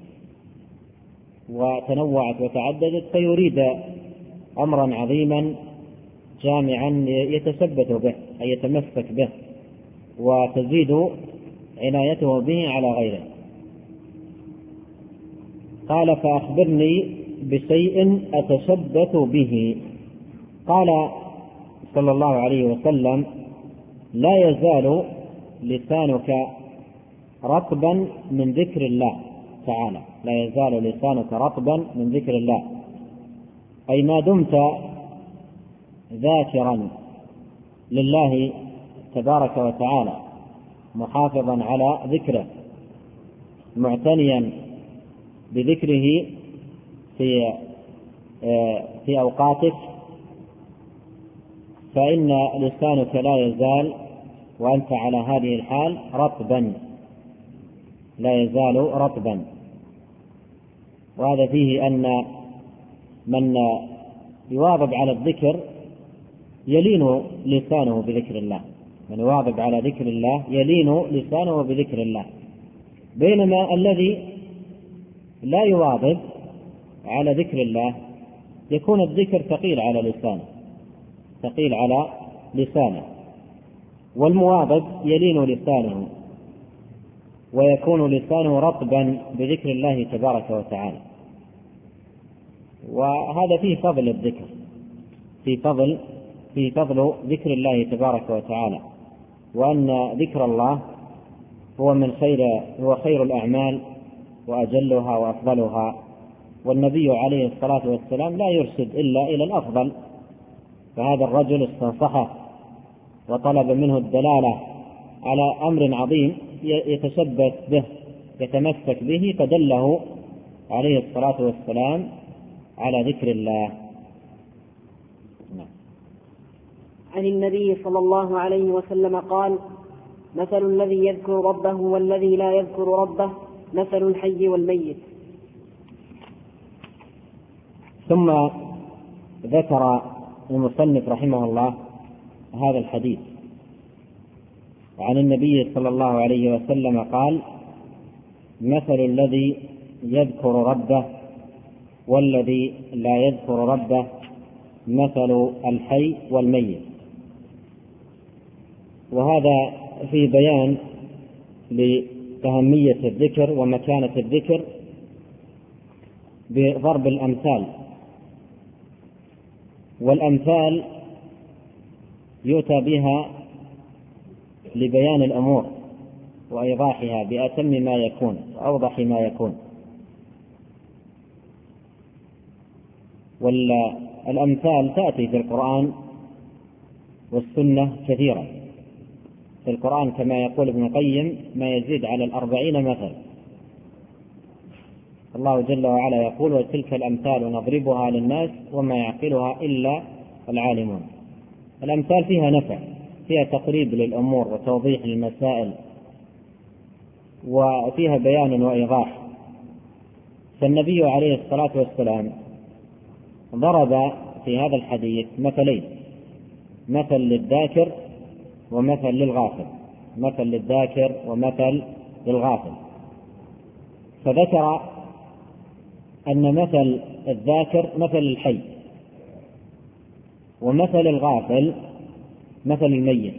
S2: وتنوعت وتعددت، فيريد أمرا عظيما جامعا يتثبت به أي يتمسك به وتزيد عنايته به على غيره. قال: فأخبرني بشيء أتشبث به. قال صلى الله عليه وسلم: لا يزال لسانك رطبا من ذكر الله تعالى، لا يزال لسانك رطبا من ذكر الله، أي ما دمت ذاكرا لله تبارك وتعالى، محافظا على ذكره، معتنيا بذكره في أوقاتك، فإن لسانك لا يزال وأنت على هذه الحال رطبا، لا يزال رطبا. وهذا فيه أن من يواظب على الذكر يلين لسانه بذكر الله، من يواظب على ذكر الله يلين لسانه بذكر الله، بينما الذي لا يواظب على ذكر الله يكون الذكر ثقيل على لسانه، والمواظب يلين لسانه ويكون لسانه رطبا بذكر الله تبارك وتعالى. وهذا فيه فضل الذكر، في فضل ذكر الله تبارك وتعالى، وأن ذكر الله هو خير الأعمال وأجلها وأفضلها، والنبي عليه الصلاة والسلام لا يرشد إلا إلى الأفضل، فهذا الرجل استنصحه وطلب منه الدلالة على أمر عظيم يتشبث به يتمسك به، فدله عليه الصلاة والسلام على ذكر الله.
S1: عن النبي صلى الله عليه وسلم قال: مثل الذي يذكر ربه والذي لا يذكر ربه مثل الحي والميت.
S2: ثم ذكر المصنف رحمه الله هذا الحديث عن النبي صلى الله عليه وسلم قال: مثل الذي يذكر ربه والذي لا يذكر ربه مثل الحي والميت. وهذا في بيان أهمية الذكر ومكانة الذكر بضرب الأمثال، والأمثال يؤتى بها لبيان الأمور وإيضاحها بأتم ما يكون وأوضح ما يكون. والأمثال تأتي في القرآن والسنة كثيرا. في القرآن كما يقول ابن القيم ما يزيد على 40 مثل. الله جل وعلا يقول: وتلك الأمثال نضربها للناس وما يعقلها إلا العالمون. الأمثال فيها نفع، فيها تقريب للأمور وتوضيح للمسائل، وفيها بيان وإيضاح. فالنبي عليه الصلاة والسلام ضرب في هذا الحديث مثلين: مثل للذاكر ومثل للغافل، مثل للذاكر ومثل للغافل. فذكر أن مثل الذاكر مثل الحي، ومثل الغافل مثل الميت.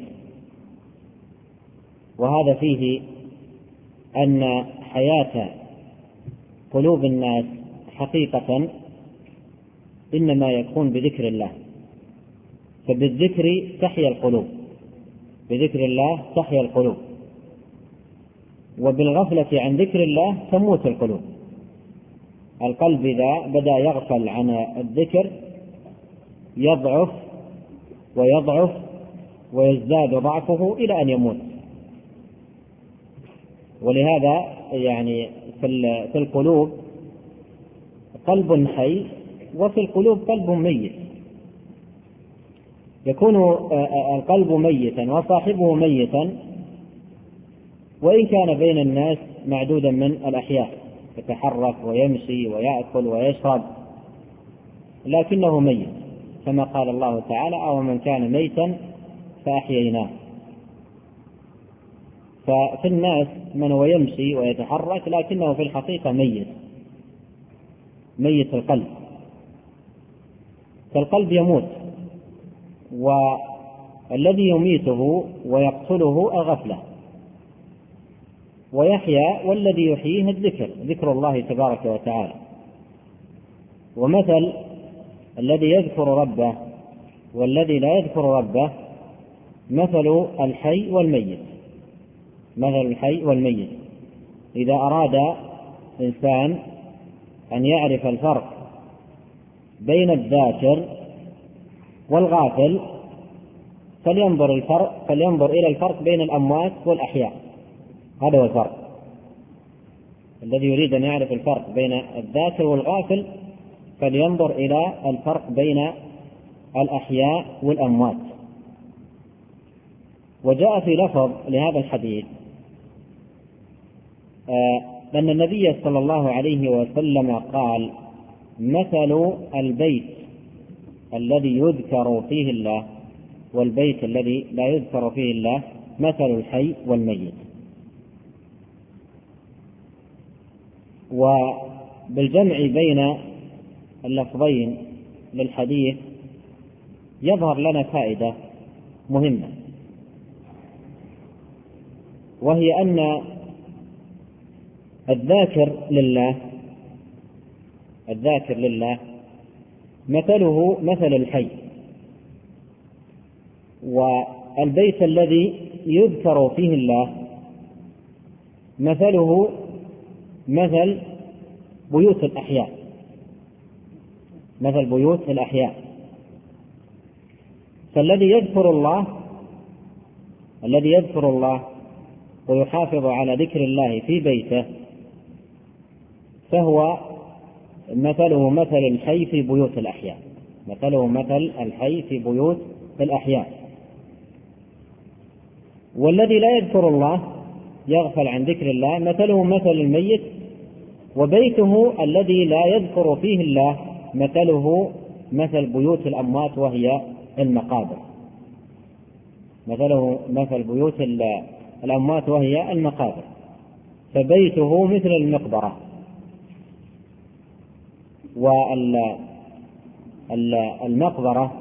S2: وهذا فيه أن حياة قلوب الناس حقيقة إنما يكون بذكر الله، فبالذكر تحيا القلوب، بذكر الله تحيا القلوب، وبالغفلة عن ذكر الله تموت القلوب. القلب إذا بدأ يغفل عن الذكر يضعف ويضعف ويزداد ضعفه إلى أن يموت. ولهذا يعني في القلوب قلب حي، وفي القلوب قلب ميت. يكون القلب ميتا وصاحبه ميتا وإن كان بين الناس معدودا من الأحياء، يتحرك ويمشي ويأكل ويشرب، لكنه ميت، كما قال الله تعالى: أو من كان ميتا فأحييناه. ففي الناس من هو يمشي ويتحرك لكنه في الحقيقة ميت، ميت القلب. فالقلب يموت، والذي يميته ويقتله الغفلة، ويحيا والذي يحييه الذكر، ذكر الله تبارك وتعالى. ومثل الذي يذكر ربه والذي لا يذكر ربه مثل الحي والميت، مثل الحي والميت. إذا أراد إنسان أن يعرف الفرق بين الذاكر والغافل فلينظر إلى الفرق بين الأموات والأحياء. هذا هو الفرق. الذي يريد أن يعرف الفرق بين الذاكر والغافل فلينظر إلى الفرق بين الأحياء والأموات. وجاء في لفظ لهذا الحديث أن النبي صلى الله عليه وسلم قال: مثل البيت الذي يذكر فيه الله والبيت الذي لا يذكر فيه الله مثل الحي والميت. وبالجمع بين اللفظين للحديث يظهر لنا فائدة مهمة، وهي أن الذاكر لله مثله مثل الحي، والبيت الذي يذكر فيه الله مثله مثل بيوت الأحياء، مثل بيوت الأحياء. فالذي يذكر الله ويحافظ على ذكر الله في بيته فهو مثله مثل الحي في بيوت الأحياء، مثله مثل الحي في بيوت الأحياء. والذي لا يذكر الله يغفل عن ذكر الله مثله مثل الميت، وبيته الذي لا يذكر فيه الله مثله مثل بيوت الأموات وهي المقابر، مثله مثل بيوت الأموات وهي المقابر. فبيته مثل المقبرة، والمقبرة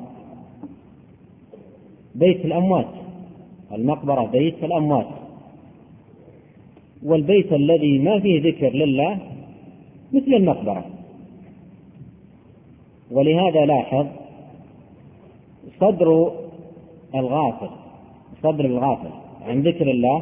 S2: بيت الأموات، المقبرة بيت الأموات. والبيت الذي ما فيه ذكر لله مثل المقبرة. ولهذا لاحظ صدر الغافل عن ذكر الله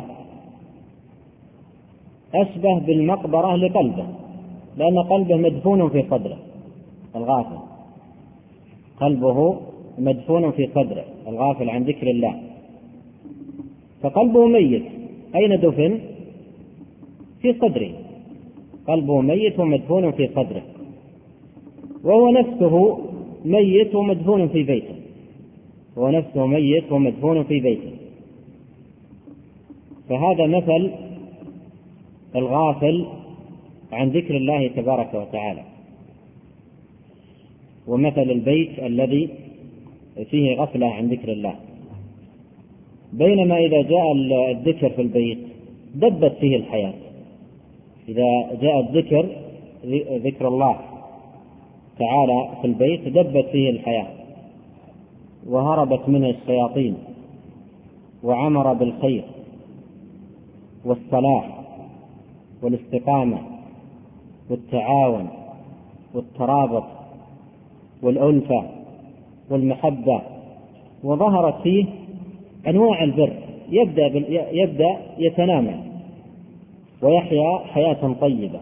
S2: أشبه بالمقبرة لقلبه، لأن قلبه مدفون في صدره. الغافل قلبه مدفون في صدره، الغافل عن ذكر الله، فقلبه ميت. أين دفن؟ في صدره. قلبه ميت ومدفون في صدره، وهو نفسه ميت ومدفون في بيته، فهذا مثل الغافل عن ذكر الله تبارك وتعالى، ومثل البيت الذي فيه غفلة عن ذكر الله. بينما إذا جاء الذكر في البيت دبت فيه الحياة. إذا جاء ذكر الله تعالى في البيت دبت فيه الحياة، وهربت منه الشياطين، وعمر بالخير والصلاح والاستقامة والتعاون والترابط والألفة والمحبة، وظهرت فيه أنواع البر. يبدأ يتنامى ويحيا حياة طيبة.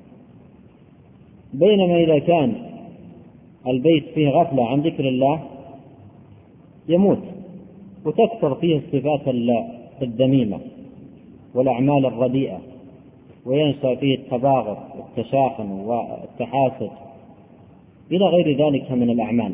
S2: بينما إذا كان البيت فيه غفلة عن ذكر الله يموت، وتكثر فيه الصفات الذميمة والأعمال الرديئة، وينشأ فيه التباغض والتشاحن والتحاسد إلى غير ذلك من الأعمال.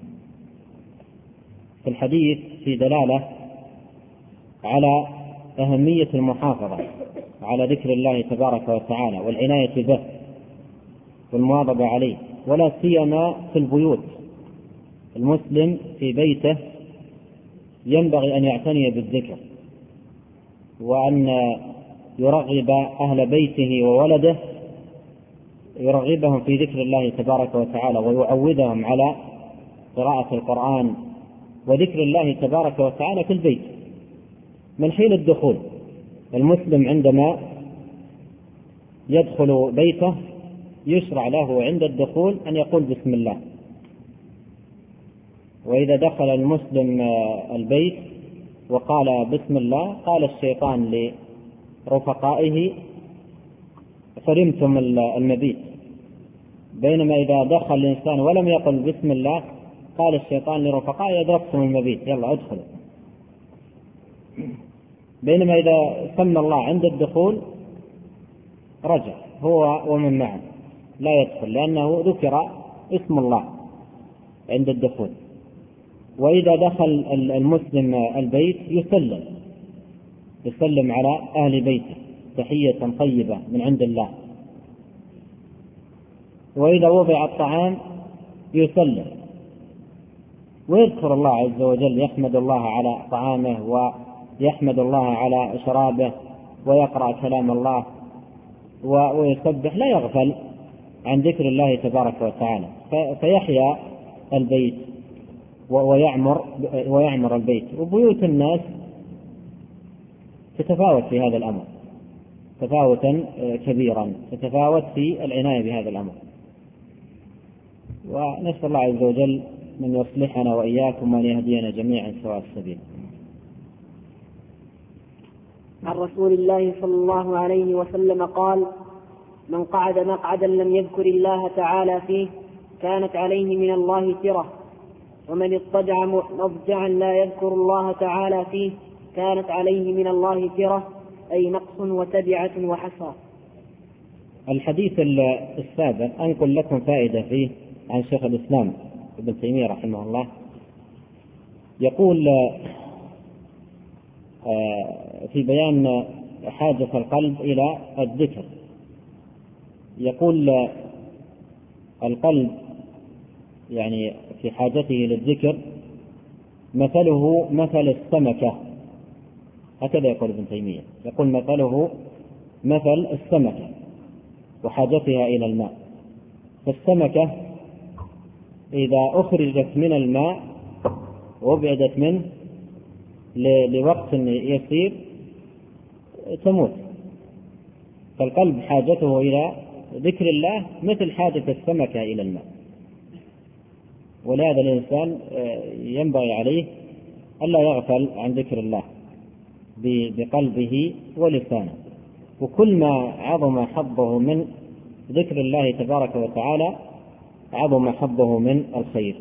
S2: في الحديث في دلالة على أهمية المحافظة على ذكر الله تبارك وتعالى والعناية به والمواظبة عليه، ولا سيما في البيوت. المسلم في بيته ينبغي أن يعتني بالذكر، وأن يرغب أهل بيته وولده، يرغبهم في ذكر الله تبارك وتعالى، ويعودهم على قراءة القرآن وذكر الله تبارك وتعالى في البيت من حين الدخول. المسلم عندما يدخل بيته يشرع له عند الدخول أن يقول بسم الله. وإذا دخل المسلم البيت وقال بسم الله قال الشيطان لرفقائه فرمتم المبيت. بينما إذا دخل الإنسان ولم يقل بسم الله قال الشيطان لرفقائه أدركتم المبيت، يلا ادخلوا. بينما إذا سمى الله عند الدخول رجع هو ومن معه لا يدخل، لأنه ذكر اسم الله عند الدخول. وإذا دخل المسلم البيت يسلم على أهل بيته تحية طيبة من عند الله. وإذا وضع الطعام يسلم ويذكر الله عز وجل، يحمد الله على طعامه ويحمد الله على شرابه، ويقرأ كلام الله ويسبح، لا يغفل عن ذكر الله تبارك وتعالى، فيحيا البيت ويعمر البيت. وبيوت الناس تتفاوت في هذا الأمر تفاوتا كبيرا، تتفاوت في العناية بهذا الأمر. ونسأل الله عز وجل من يصلحنا وإياكم وأن يهدينا جميعا سواء السبيل.
S1: عن رسول الله صلى الله عليه وسلم قال: من قعد مقعدا لم يذكر الله تعالى فيه كانت عليه من الله ترة، ومن اضطجع مضجعا لا يذكر الله تعالى فيه كانت عليه من الله ترة، أي نقص وتبعة وحسرة.
S2: الحديث السابق أنقل لكم فائدة فيه عن شيخ الإسلام ابن تيمية رحمه الله. يقول في بيان حاجة القلب إلى الذكر، يقول القلب يعني في حاجته للذكر مثله مثل السمكة، هكذا يقول ابن تيمية، يقول مثله مثل السمكة وحاجتها إلى الماء. فالسمكة إذا أخرجت من الماء وابعدت منه لوقت يسير تموت، فالقلب حاجته إلى ذكر الله مثل حاجة السمكة إلى الماء. ولهذا الإنسان ينبغي عليه ألا يغفل عن ذكر الله بقلبه ولسانه، وكل ما عظم حظه من ذكر الله تبارك وتعالى عظم حظه من الخير.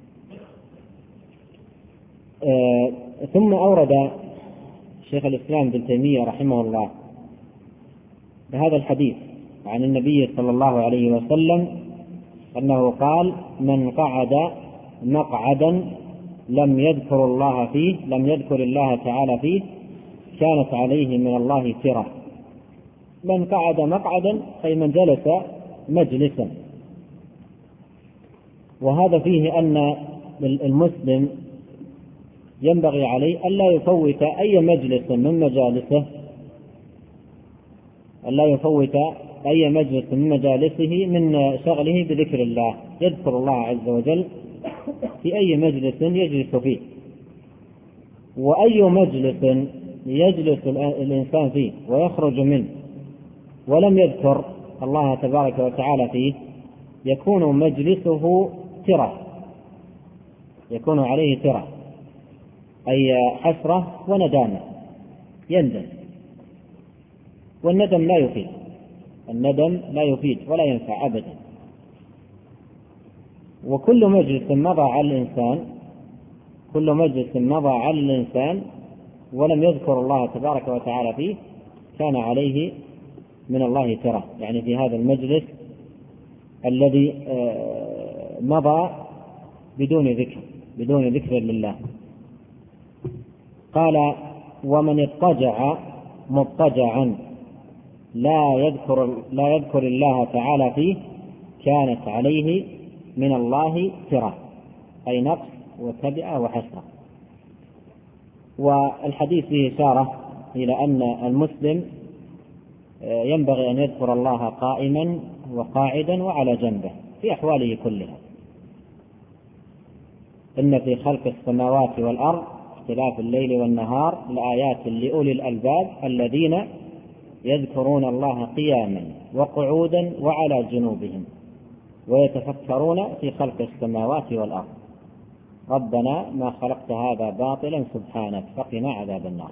S2: ثم أورد شيخ الإسلام ابن تيمية رحمه الله هذا الحديث عن النبي صلى الله عليه وسلم أنه قال: من قعد مقعدا لم يذكر الله تعالى فيه كانت عليه من الله ترة. من قعد مقعدا أي من جلس مجلسا. وهذا فيه أن المسلم ينبغي عليه ألا يفوت أي مجلس من مجالسه من شغله بذكر الله، يذكر الله عز وجل في أي مجلس يجلس فيه. وأي مجلس يجلس الإنسان فيه ويخرج منه ولم يذكر الله تبارك وتعالى فيه يكون مجلسه ترة، يكون عليه ترة أي حسرة وندامة، يندم. والندم لا يفيد ولا ينفع أبدا. وكل مجلس مضى على الإنسان ولم يذكر الله تبارك وتعالى فيه كان عليه من الله ترة، يعني في هذا المجلس الذي مضى بدون ذكر لله. قال: ومن اضطجع مضطجعا لا يذكر الله تعالى فيه كانت عليه من الله ترة، أي نقص وتبعة وحسرة. والحديث فيه إشارة إلى أن المسلم ينبغي أن يذكر الله قائما وقاعدا وعلى جنبه في أحواله كلها. إن في خلق السماوات والأرض اختلاف الليل والنهار لآيات لأولي الألباب الذين يذكرون الله قياما وقعودا وعلى جنوبهم ويتفكرون في خلق السماوات والأرض ربنا ما خلقت هذا باطلا سبحانك فقنا عذاب النار.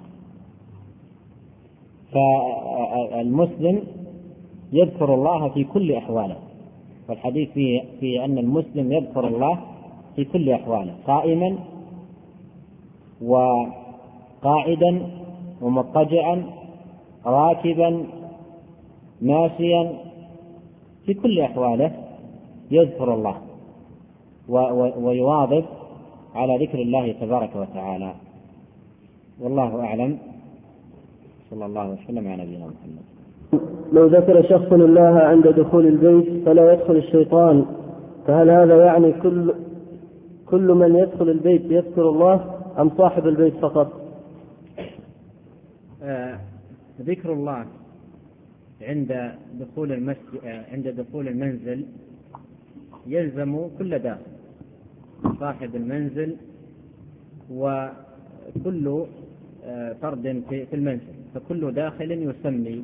S2: فالمسلم يذكر الله في كل أحواله، والحديث في أن المسلم يذكر الله في كل أحواله، قائما وقاعدا ومضطجعا راكبا ماشيا، في كل أحواله يذكر الله ويواظب على ذكر الله تبارك وتعالى. والله أعلم، صلى الله وسلم على نبينا محمد.
S3: لو ذكر شخص الله عند دخول البيت فلا يدخل الشيطان، فهل هذا يعني كل من يدخل البيت يذكر الله أم صاحب البيت فقط؟
S2: ذكر الله عند دخول المنزل يلزم كل داخل، صاحب المنزل وكل فرد في المنزل، فكل داخل يسمي،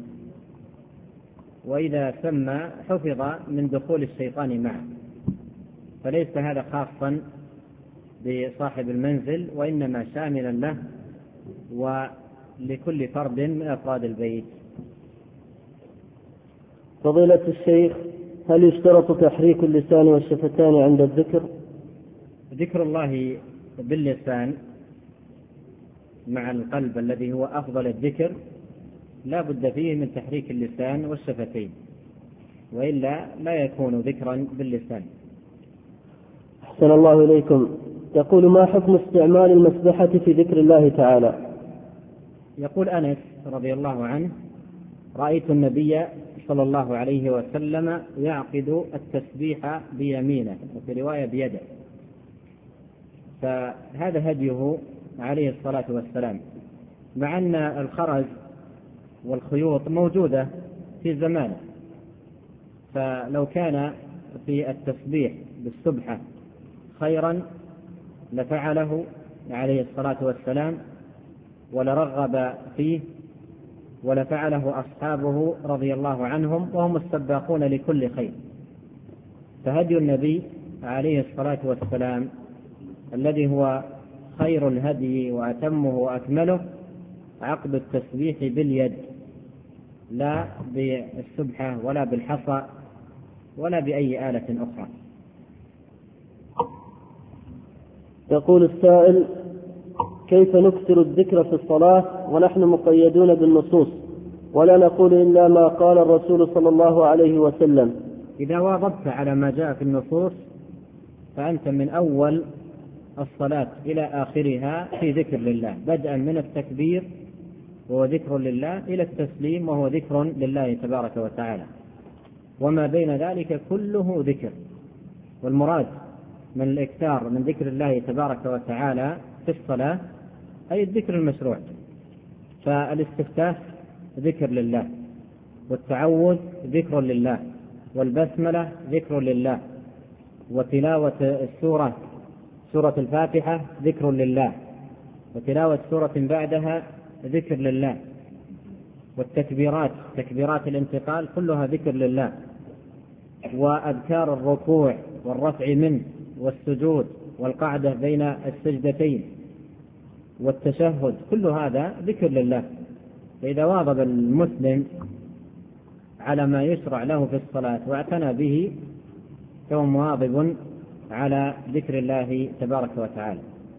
S2: وإذا سمى حفظ من دخول الشيطان معه، فليس هذا خاصا بصاحب المنزل وإنما شاملا له ولكل فرد من أفراد البيت.
S3: فضيلة الشيخ، هل يشترط تحريك اللسان والشفتان عند الذكر؟
S2: ذكر الله باللسان مع القلب الذي هو أفضل الذكر لا بد فيه من تحريك اللسان والشفتين، وإلا لا يكون ذكرا باللسان.
S3: أحسن الله إليكم. يقول: ما حكم استعمال المسبحة في ذكر الله تعالى؟
S2: يقول أنس رضي الله عنه: رأيت النبي صلى الله عليه وسلم يعقد التسبيح بيمينه، وفي رواية بيده، فهذا هديه عليه الصلاة والسلام، مع أن الخرز والخيوط موجودة في زمانه، فلو كان في التسبيح بالسبحة خيرا لفعله عليه الصلاة والسلام ولرغب فيه ولفعله أصحابه رضي الله عنهم، وهم السباقون لكل خير. فهدي النبي عليه الصلاة والسلام الذي هو خير الهدي وأتمه وأكمله عقد التسبيح باليد، لا بالسبحة ولا بالحصى ولا بأي آلة أخرى.
S3: يقول السائل: كيف نكثر الذكر في الصلاة ونحن مقيدون بالنصوص ولا نقول إلا ما قال الرسول صلى الله عليه وسلم؟
S2: إذا واظبت على ما جاء في النصوص فأنت من أول الصلاة إلى آخرها في ذكر لله، بدءا من التكبير وهو ذكر لله إلى التسليم وهو ذكر لله تبارك وتعالى، وما بين ذلك كله ذكر. والمراد من الإكثار من ذكر الله تبارك وتعالى في الصلاة أي الذكر المشروع. فالاستفتاح ذكر لله، والتعوذ ذكر لله، والبسملة ذكر لله، وتلاوة السورة سورة الفاتحة ذكر لله، وتلاوة سورة بعدها ذكر لله، والتكبيرات تكبيرات الانتقال كلها ذكر لله، وأذكار الركوع والرفع منه والسجود والقعدة بين السجدتين والتشهد كل هذا ذكر لله. فإذا واظب المسلم على ما يشرع له في الصلاة واعتنى به فهو مواظب على ذكر الله تبارك وتعالى.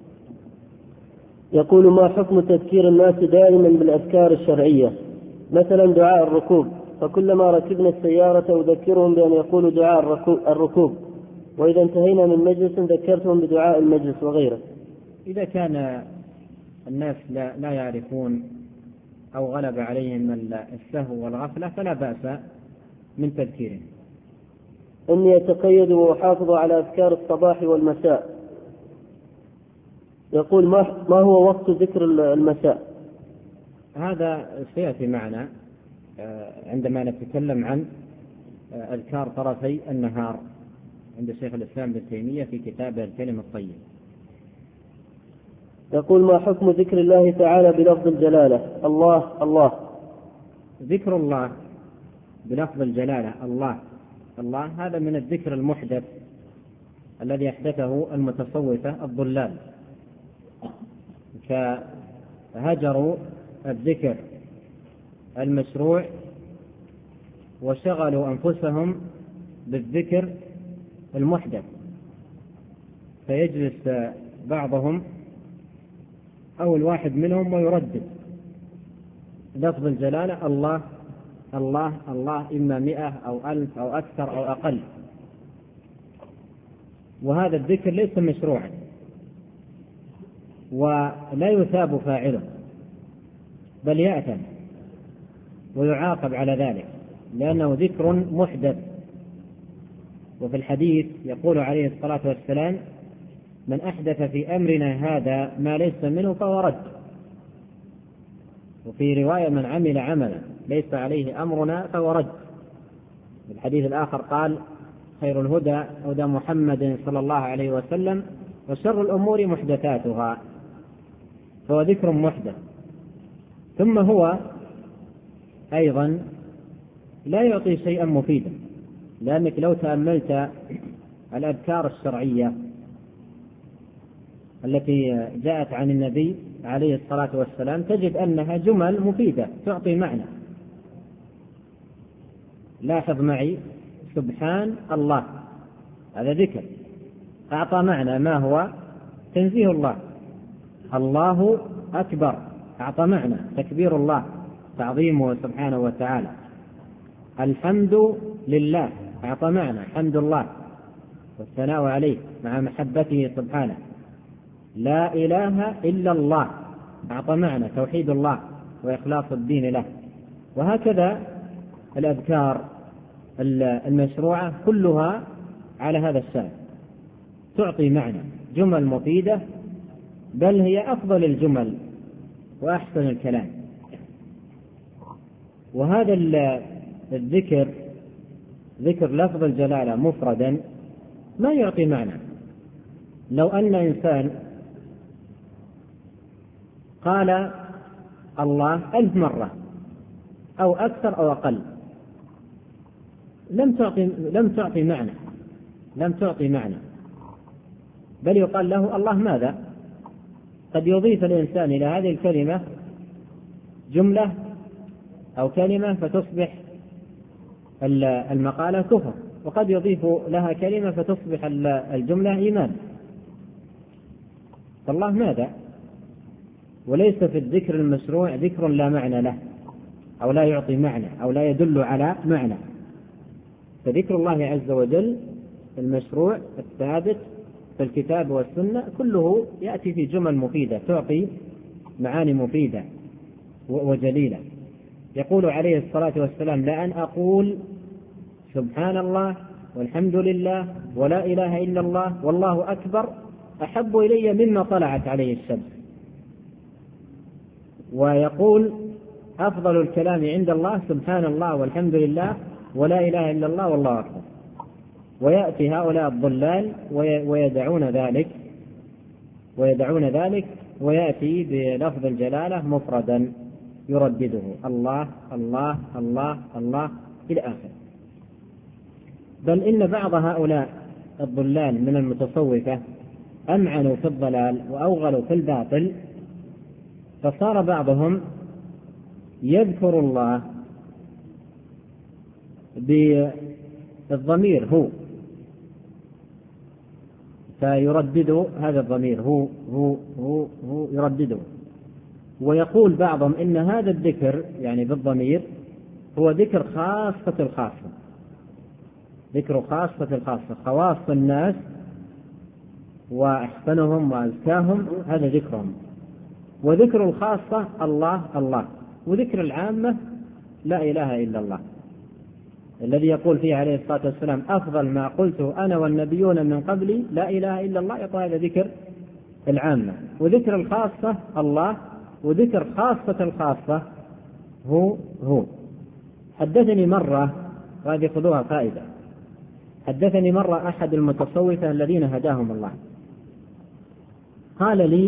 S3: يقول: ما حكم تذكير الناس دائما بالأذكار الشرعية، مثلا دعاء الركوب، فكلما ركبنا السيارة أذكرهم بأن يقولوا دعاء الركوب، وإذا انتهينا من مجلس ذكرتهم بدعاء المجلس وغيره؟
S2: إذا كان الناس لا يعرفون أو غلب عليهم السهو والغفلة فلا بأس من تذكيرهم.
S3: إني أتقيد وأحافظ على أذكار الصباح والمساء. يقول: ما هو وقت ذكر المساء؟
S2: هذا سيأتي معنا عندما نتكلم عن أذكار طرفي النهار عند شيخ الإسلام ابن تيمية في كتابه الكلم الطيب.
S3: يقول: ما حكم ذكر الله تعالى بلفظ الجلالة الله الله؟
S2: ذكر الله بلفظ الجلالة الله الله هذا من الذكر المحدث الذي أحدثه المتصوفة الضلال، فهجروا الذكر المشروع وشغلوا أنفسهم بالذكر المحدث، فيجلس بعضهم أو الواحد منهم ويردد لفظ الجلالة الله الله الله إما 100 أو 1000 أو أكثر أو أقل، وهذا الذكر ليس مشروعا ولا يثاب فاعله بل يأثم ويعاقب على ذلك لأنه ذكر محدث. وفي الحديث يقول عليه الصلاة والسلام: من أحدث في أمرنا هذا ما ليس منه فهو رد. وفي رواية: من عمل عملا ليس عليه أمرنا فهو رد. في الحديث الآخر قال: خير الهدى هدى محمد صلى الله عليه وسلم وشر الأمور محدثاتها. فهو ذكر محدث. ثم هو أيضا لا يعطي شيئا مفيدا، لأنك لو تأملت الأذكار الشرعية التي جاءت عن النبي عليه الصلاة والسلام تجد أنها جمل مفيدة تعطي معنى. لاحظ معي: سبحان الله هذا ذكر أعطى معنى، ما هو؟ تنزيه الله. الله أكبر أعطى معنى، تكبير الله تعظيمه سبحانه وتعالى. الحمد لله أعطى معنى، حمد الله والثناء عليه مع محبته سبحانه. لا إله إلا الله أعطى معنى، توحيد الله وإخلاص الدين له. وهكذا الأذكار المشروعة كلها على هذا الشأن، تعطي معنى، جمل مفيدة، بل هي أفضل الجمل وأحسن الكلام. وهذا الذكر ذكر لفظ الجلالة مفردا ما يعطي معنى. لو أن إنسان قال الله 1000 مرة أو أكثر أو أقل، لم تعطي معنى، بل يقال له الله ماذا؟ قد يضيف الإنسان إلى هذه الكلمة جملة أو كلمة فتصبح المقالة كفر، وقد يضيف لها كلمة فتصبح الجملة إيمان. فالله ماذا؟ وليس في الذكر المشروع ذكر لا معنى له أو لا يعطي معنى أو لا يدل على معنى. فذكر الله عز وجل المشروع الثابت في الكتاب والسنة كله يأتي في جمل مفيدة تعطي معاني مفيدة وجليلة. يقول عليه الصلاة والسلام: لأن أقول سبحان الله والحمد لله ولا إله إلا الله والله أكبر أحب إلي مما طلعت عليه الشمس. ويقول: أفضل الكلام عند الله سبحان الله والحمد لله ولا إله إلا الله والله أكبر. ويأتي هؤلاء الضلال ويدعون ذلك ويأتي بلفظ الجلالة مفردا يردده: الله الله الله الله إلى آخر. بل إن بعض هؤلاء الضلال من المتصوفة أمعنوا في الضلال وأوغلوا في الباطل، فصار بعضهم يذكر الله بالضمير هو، فيردد هذا الضمير هو هو هو هو يردده. ويقول بعضهم إن هذا الذكر يعني بالضمير هو ذكر خاصة الخاصة، ذكر خاصة الخاصة، خواص الناس وأحسنهم وأزكاهم هذا ذكرهم. وذكر الخاصة الله الله، وذكر العامة لا إله إلا الله، الذي يقول فيه عليه الصلاة والسلام: أفضل ما قلته أنا والنبيون من قبلي لا إله إلا الله. يقول هذا ذكر العامة. وذكر الخاصة الله، وذكر خاصة الخاصة هو. حدثني مرة، وهذه خذوها فائدة، حدثني مرة أحد المتصوفة الذين هداهم الله، قال لي: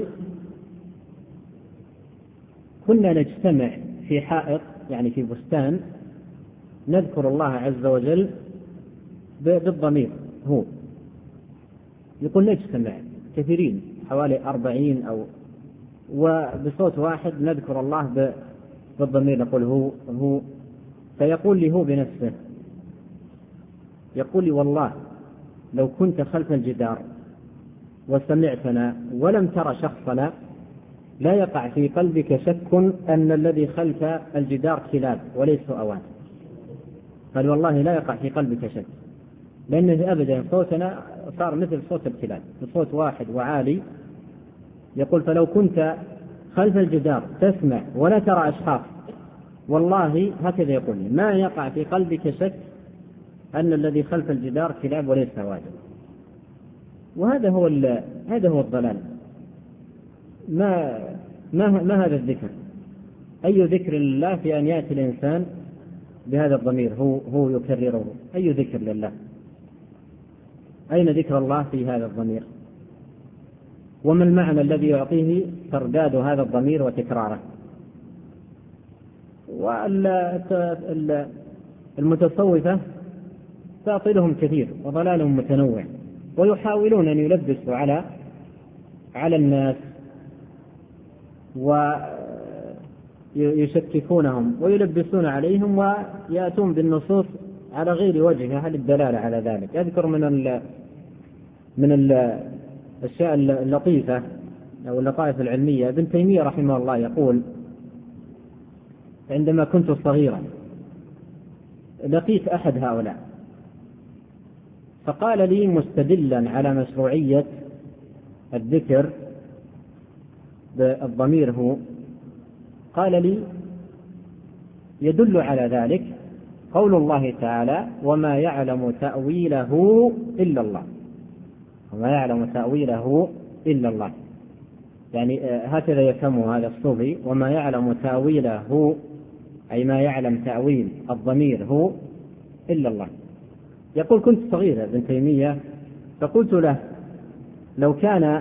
S2: كنا نجتمع في حائط يعني في بستان نذكر الله عز وجل بالضمير هو. يقول نجتمع كثيرين حوالي 40 أو وبصوت واحد نذكر الله بالضمير، نقول هو هو. فيقول لي هو بنفسه، يقول لي: والله لو كنت خلف الجدار وسمعتنا ولم ترى شخصنا لا يقع في قلبك شك أن الذي خلف الجدار كلاب وليسوا أوان. قال: والله لا يقع في قلبك شك، لأنه أبدا صوتنا صار مثل صوت الكلاب بصوت واحد وعالي. يقول: فلو كنت خلف الجدار تسمع ولا ترى أشخاص، والله هكذا يقول لي، ما يقع في قلبك شك أن الذي خلف الجدار كلاب وليس أوان. وهذا هو الضلال. ما هذا الذكر؟ أي ذكر لله في أن يأتي الإنسان بهذا الضمير هو يكرره؟ أي ذكر لله؟ أين ذكر الله في هذا الضمير؟ وما المعنى الذي يعطيه ترداد هذا الضمير وتكراره؟ والمتصوفة باطلهم كثير وضلالهم متنوع، ويحاولون أن يلبسوا على الناس ويشككونهم ويلبسون عليهم ويأتون بالنصوص على غير وجهها للدلالة على ذلك. أذكر من الأشياء اللطيفة أو اللطائف العلمية، ابن تيمية رحمه الله يقول: عندما كنت صغيرا لقيت أحد هؤلاء فقال لي مستدلا على مشروعية الذكر بالضمير هو، قال لي: يدل على ذلك قول الله تعالى: وما يعلم تأويله إلا الله. وما يعلم تأويله إلا الله، يعني هكذا يفهمه هذا الصوفي: وما يعلم تأويله أي ما يعلم تأويل الضمير هو إلا الله. يقول: كنت صغيرا ابن تيمية، فقلت له: لو كان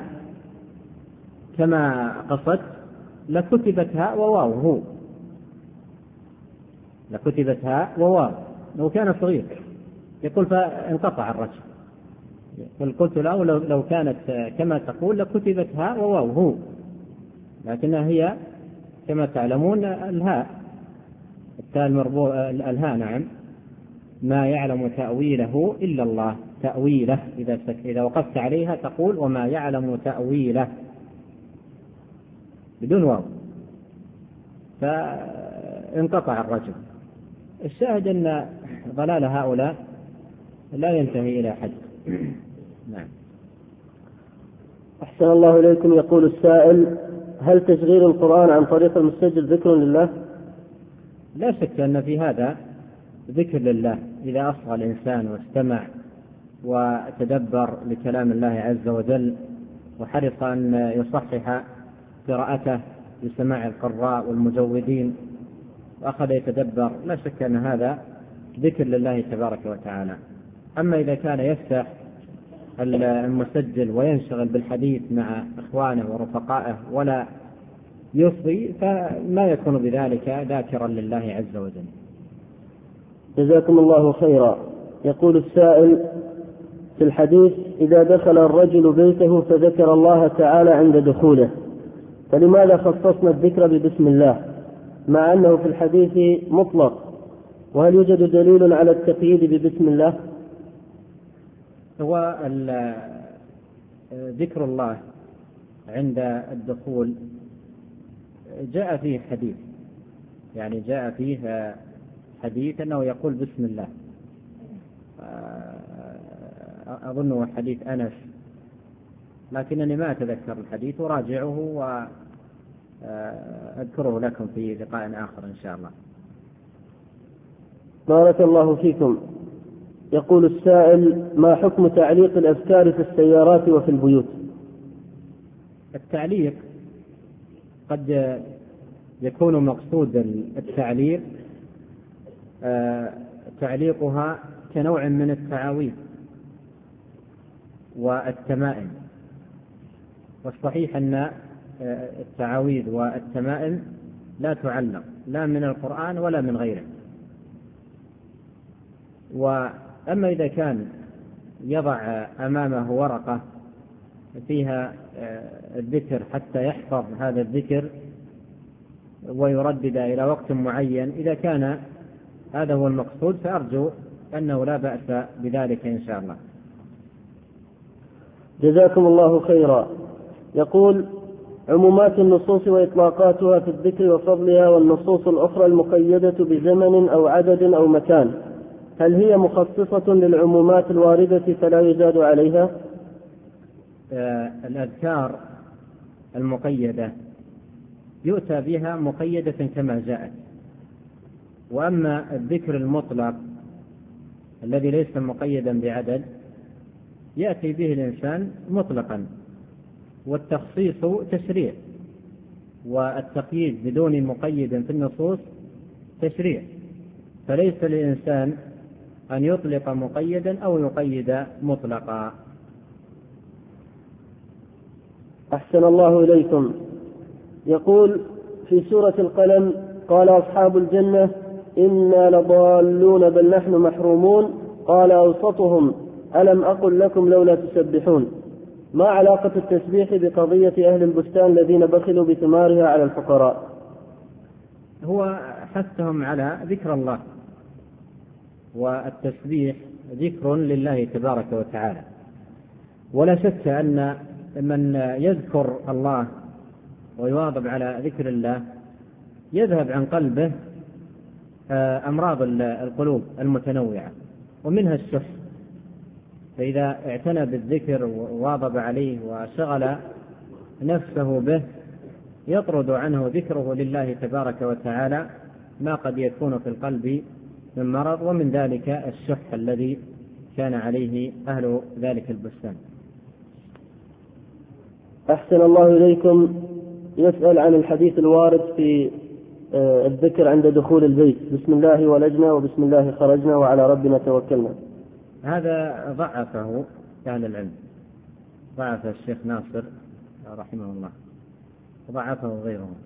S2: كما قصدت لكتبت هاء وواو هو، لكتبت هاء وواو لو كان صغير، يقول فانقطع الرجم. قلت له لو كانت كما تقول لكتبت هاء وواو هو، لكنها هي كما تعلمون الهاء التاء المربوط الهاء نعم، ما يعلم تأويله إلا الله، تأويله إذا وقفت عليها تقول وما يعلم تأويله بدون واو، فانقطع الرجل. الشاهد أن ضلال هؤلاء لا ينتهي إلى حد. نعم.
S3: أحسن الله إليكم. يقول السائل: هل تشغيل القرآن عن طريق المسجل ذكر لله؟
S2: لا شك أن في هذا ذكر لله إذا أصغى الإنسان واستمع وتدبر لكلام الله عز وجل وحرص أن يصحح قراءته بسماع القراء والمجودين وأخذ يتدبر، لا شك أن هذا ذكر لله تبارك وتعالى. أما إذا كان يفتح المسجل وينشغل بالحديث مع إخوانه ورفقائه ولا يصغي فما يكون بذلك ذاكرا لله عز وجل.
S3: جزاكم الله خيرا. يقول السائل: في الحديث إذا دخل الرجل بيته فذكر الله تعالى عند دخوله، فلماذا خصصنا الذكر ببسم الله مع أنه في الحديث مطلق؟ وهل يوجد دليل على التقييد ببسم الله؟
S2: هو ذكر الله عند الدخول جاء فيه حديث، يعني جاء فيه حديث أنه يقول بسم الله، أظنه حديث أنس، لكنني ما أتذكر الحديث وراجعه وأذكره لكم في لقاء آخر إن شاء الله.
S3: بارك الله فيكم. يقول السائل: ما حكم تعليق الأذكار في السيارات وفي البيوت؟
S2: التعليق قد يكون مقصود التعليق تعليقها كنوع من التعاويذ والتمائم، والصحيح أن التعاويذ والتمائم لا تعلق لا من القرآن ولا من غيره. وأما إذا كان يضع أمامه ورقة فيها الذكر حتى يحفظ هذا الذكر ويردد إلى وقت معين، إذا كان هذا هو المقصود فأرجو أنه لا بأس بذلك إن شاء الله.
S3: جزاكم الله خيرا. يقول: عمومات النصوص وإطلاقاتها في الذكر وفضلها والنصوص الأخرى المقيدة بزمن أو عدد أو مكان، هل هي مخصصة للعمومات الواردة فلا يزاد عليها؟
S2: الأذكار المقيدة يؤتى بها مقيدة كما جاءت، وأما الذكر المطلق الذي ليس مقيدا بعدد يأتي به الإنسان مطلقا، والتخصيص تشريع، والتقييد بدون مقيد في النصوص تشريع، فليس للإنسان أن يطلق مقيدا أو يقيد مطلقا.
S3: أحسن الله إليكم. يقول: في سورة القلم قال أصحاب الجنة: إنا لضالون بل نحن محرومون، قال أوسطهم: ألم أقل لكم لولا تسبحون. ما علاقة التسبيح بقضية أهل البستان الذين بخلوا بثمارها على الفقراء؟
S2: هو حثهم على ذكر الله، والتسبيح ذكر لله تبارك وتعالى، ولا شك أن من يذكر الله ويواظب على ذكر الله يذهب عن قلبه أمراض القلوب المتنوعة ومنها الشح، فإذا اعتنى بالذكر وواظب عليه وشغل نفسه به يطرد عنه ذكره لله تبارك وتعالى ما قد يكون في القلب من مرض، ومن ذلك الشح الذي كان عليه أهل ذلك البستان.
S3: أحسن الله إليكم. يسأل عن الحديث الوارد في الذكر عند دخول البيت: بسم الله ولجنا وبسم الله خرجنا وعلى ربنا توكلنا.
S2: هذا ضعفه أهل العلم، ضعف الشيخ ناصر رحمه الله وضعفه غيره.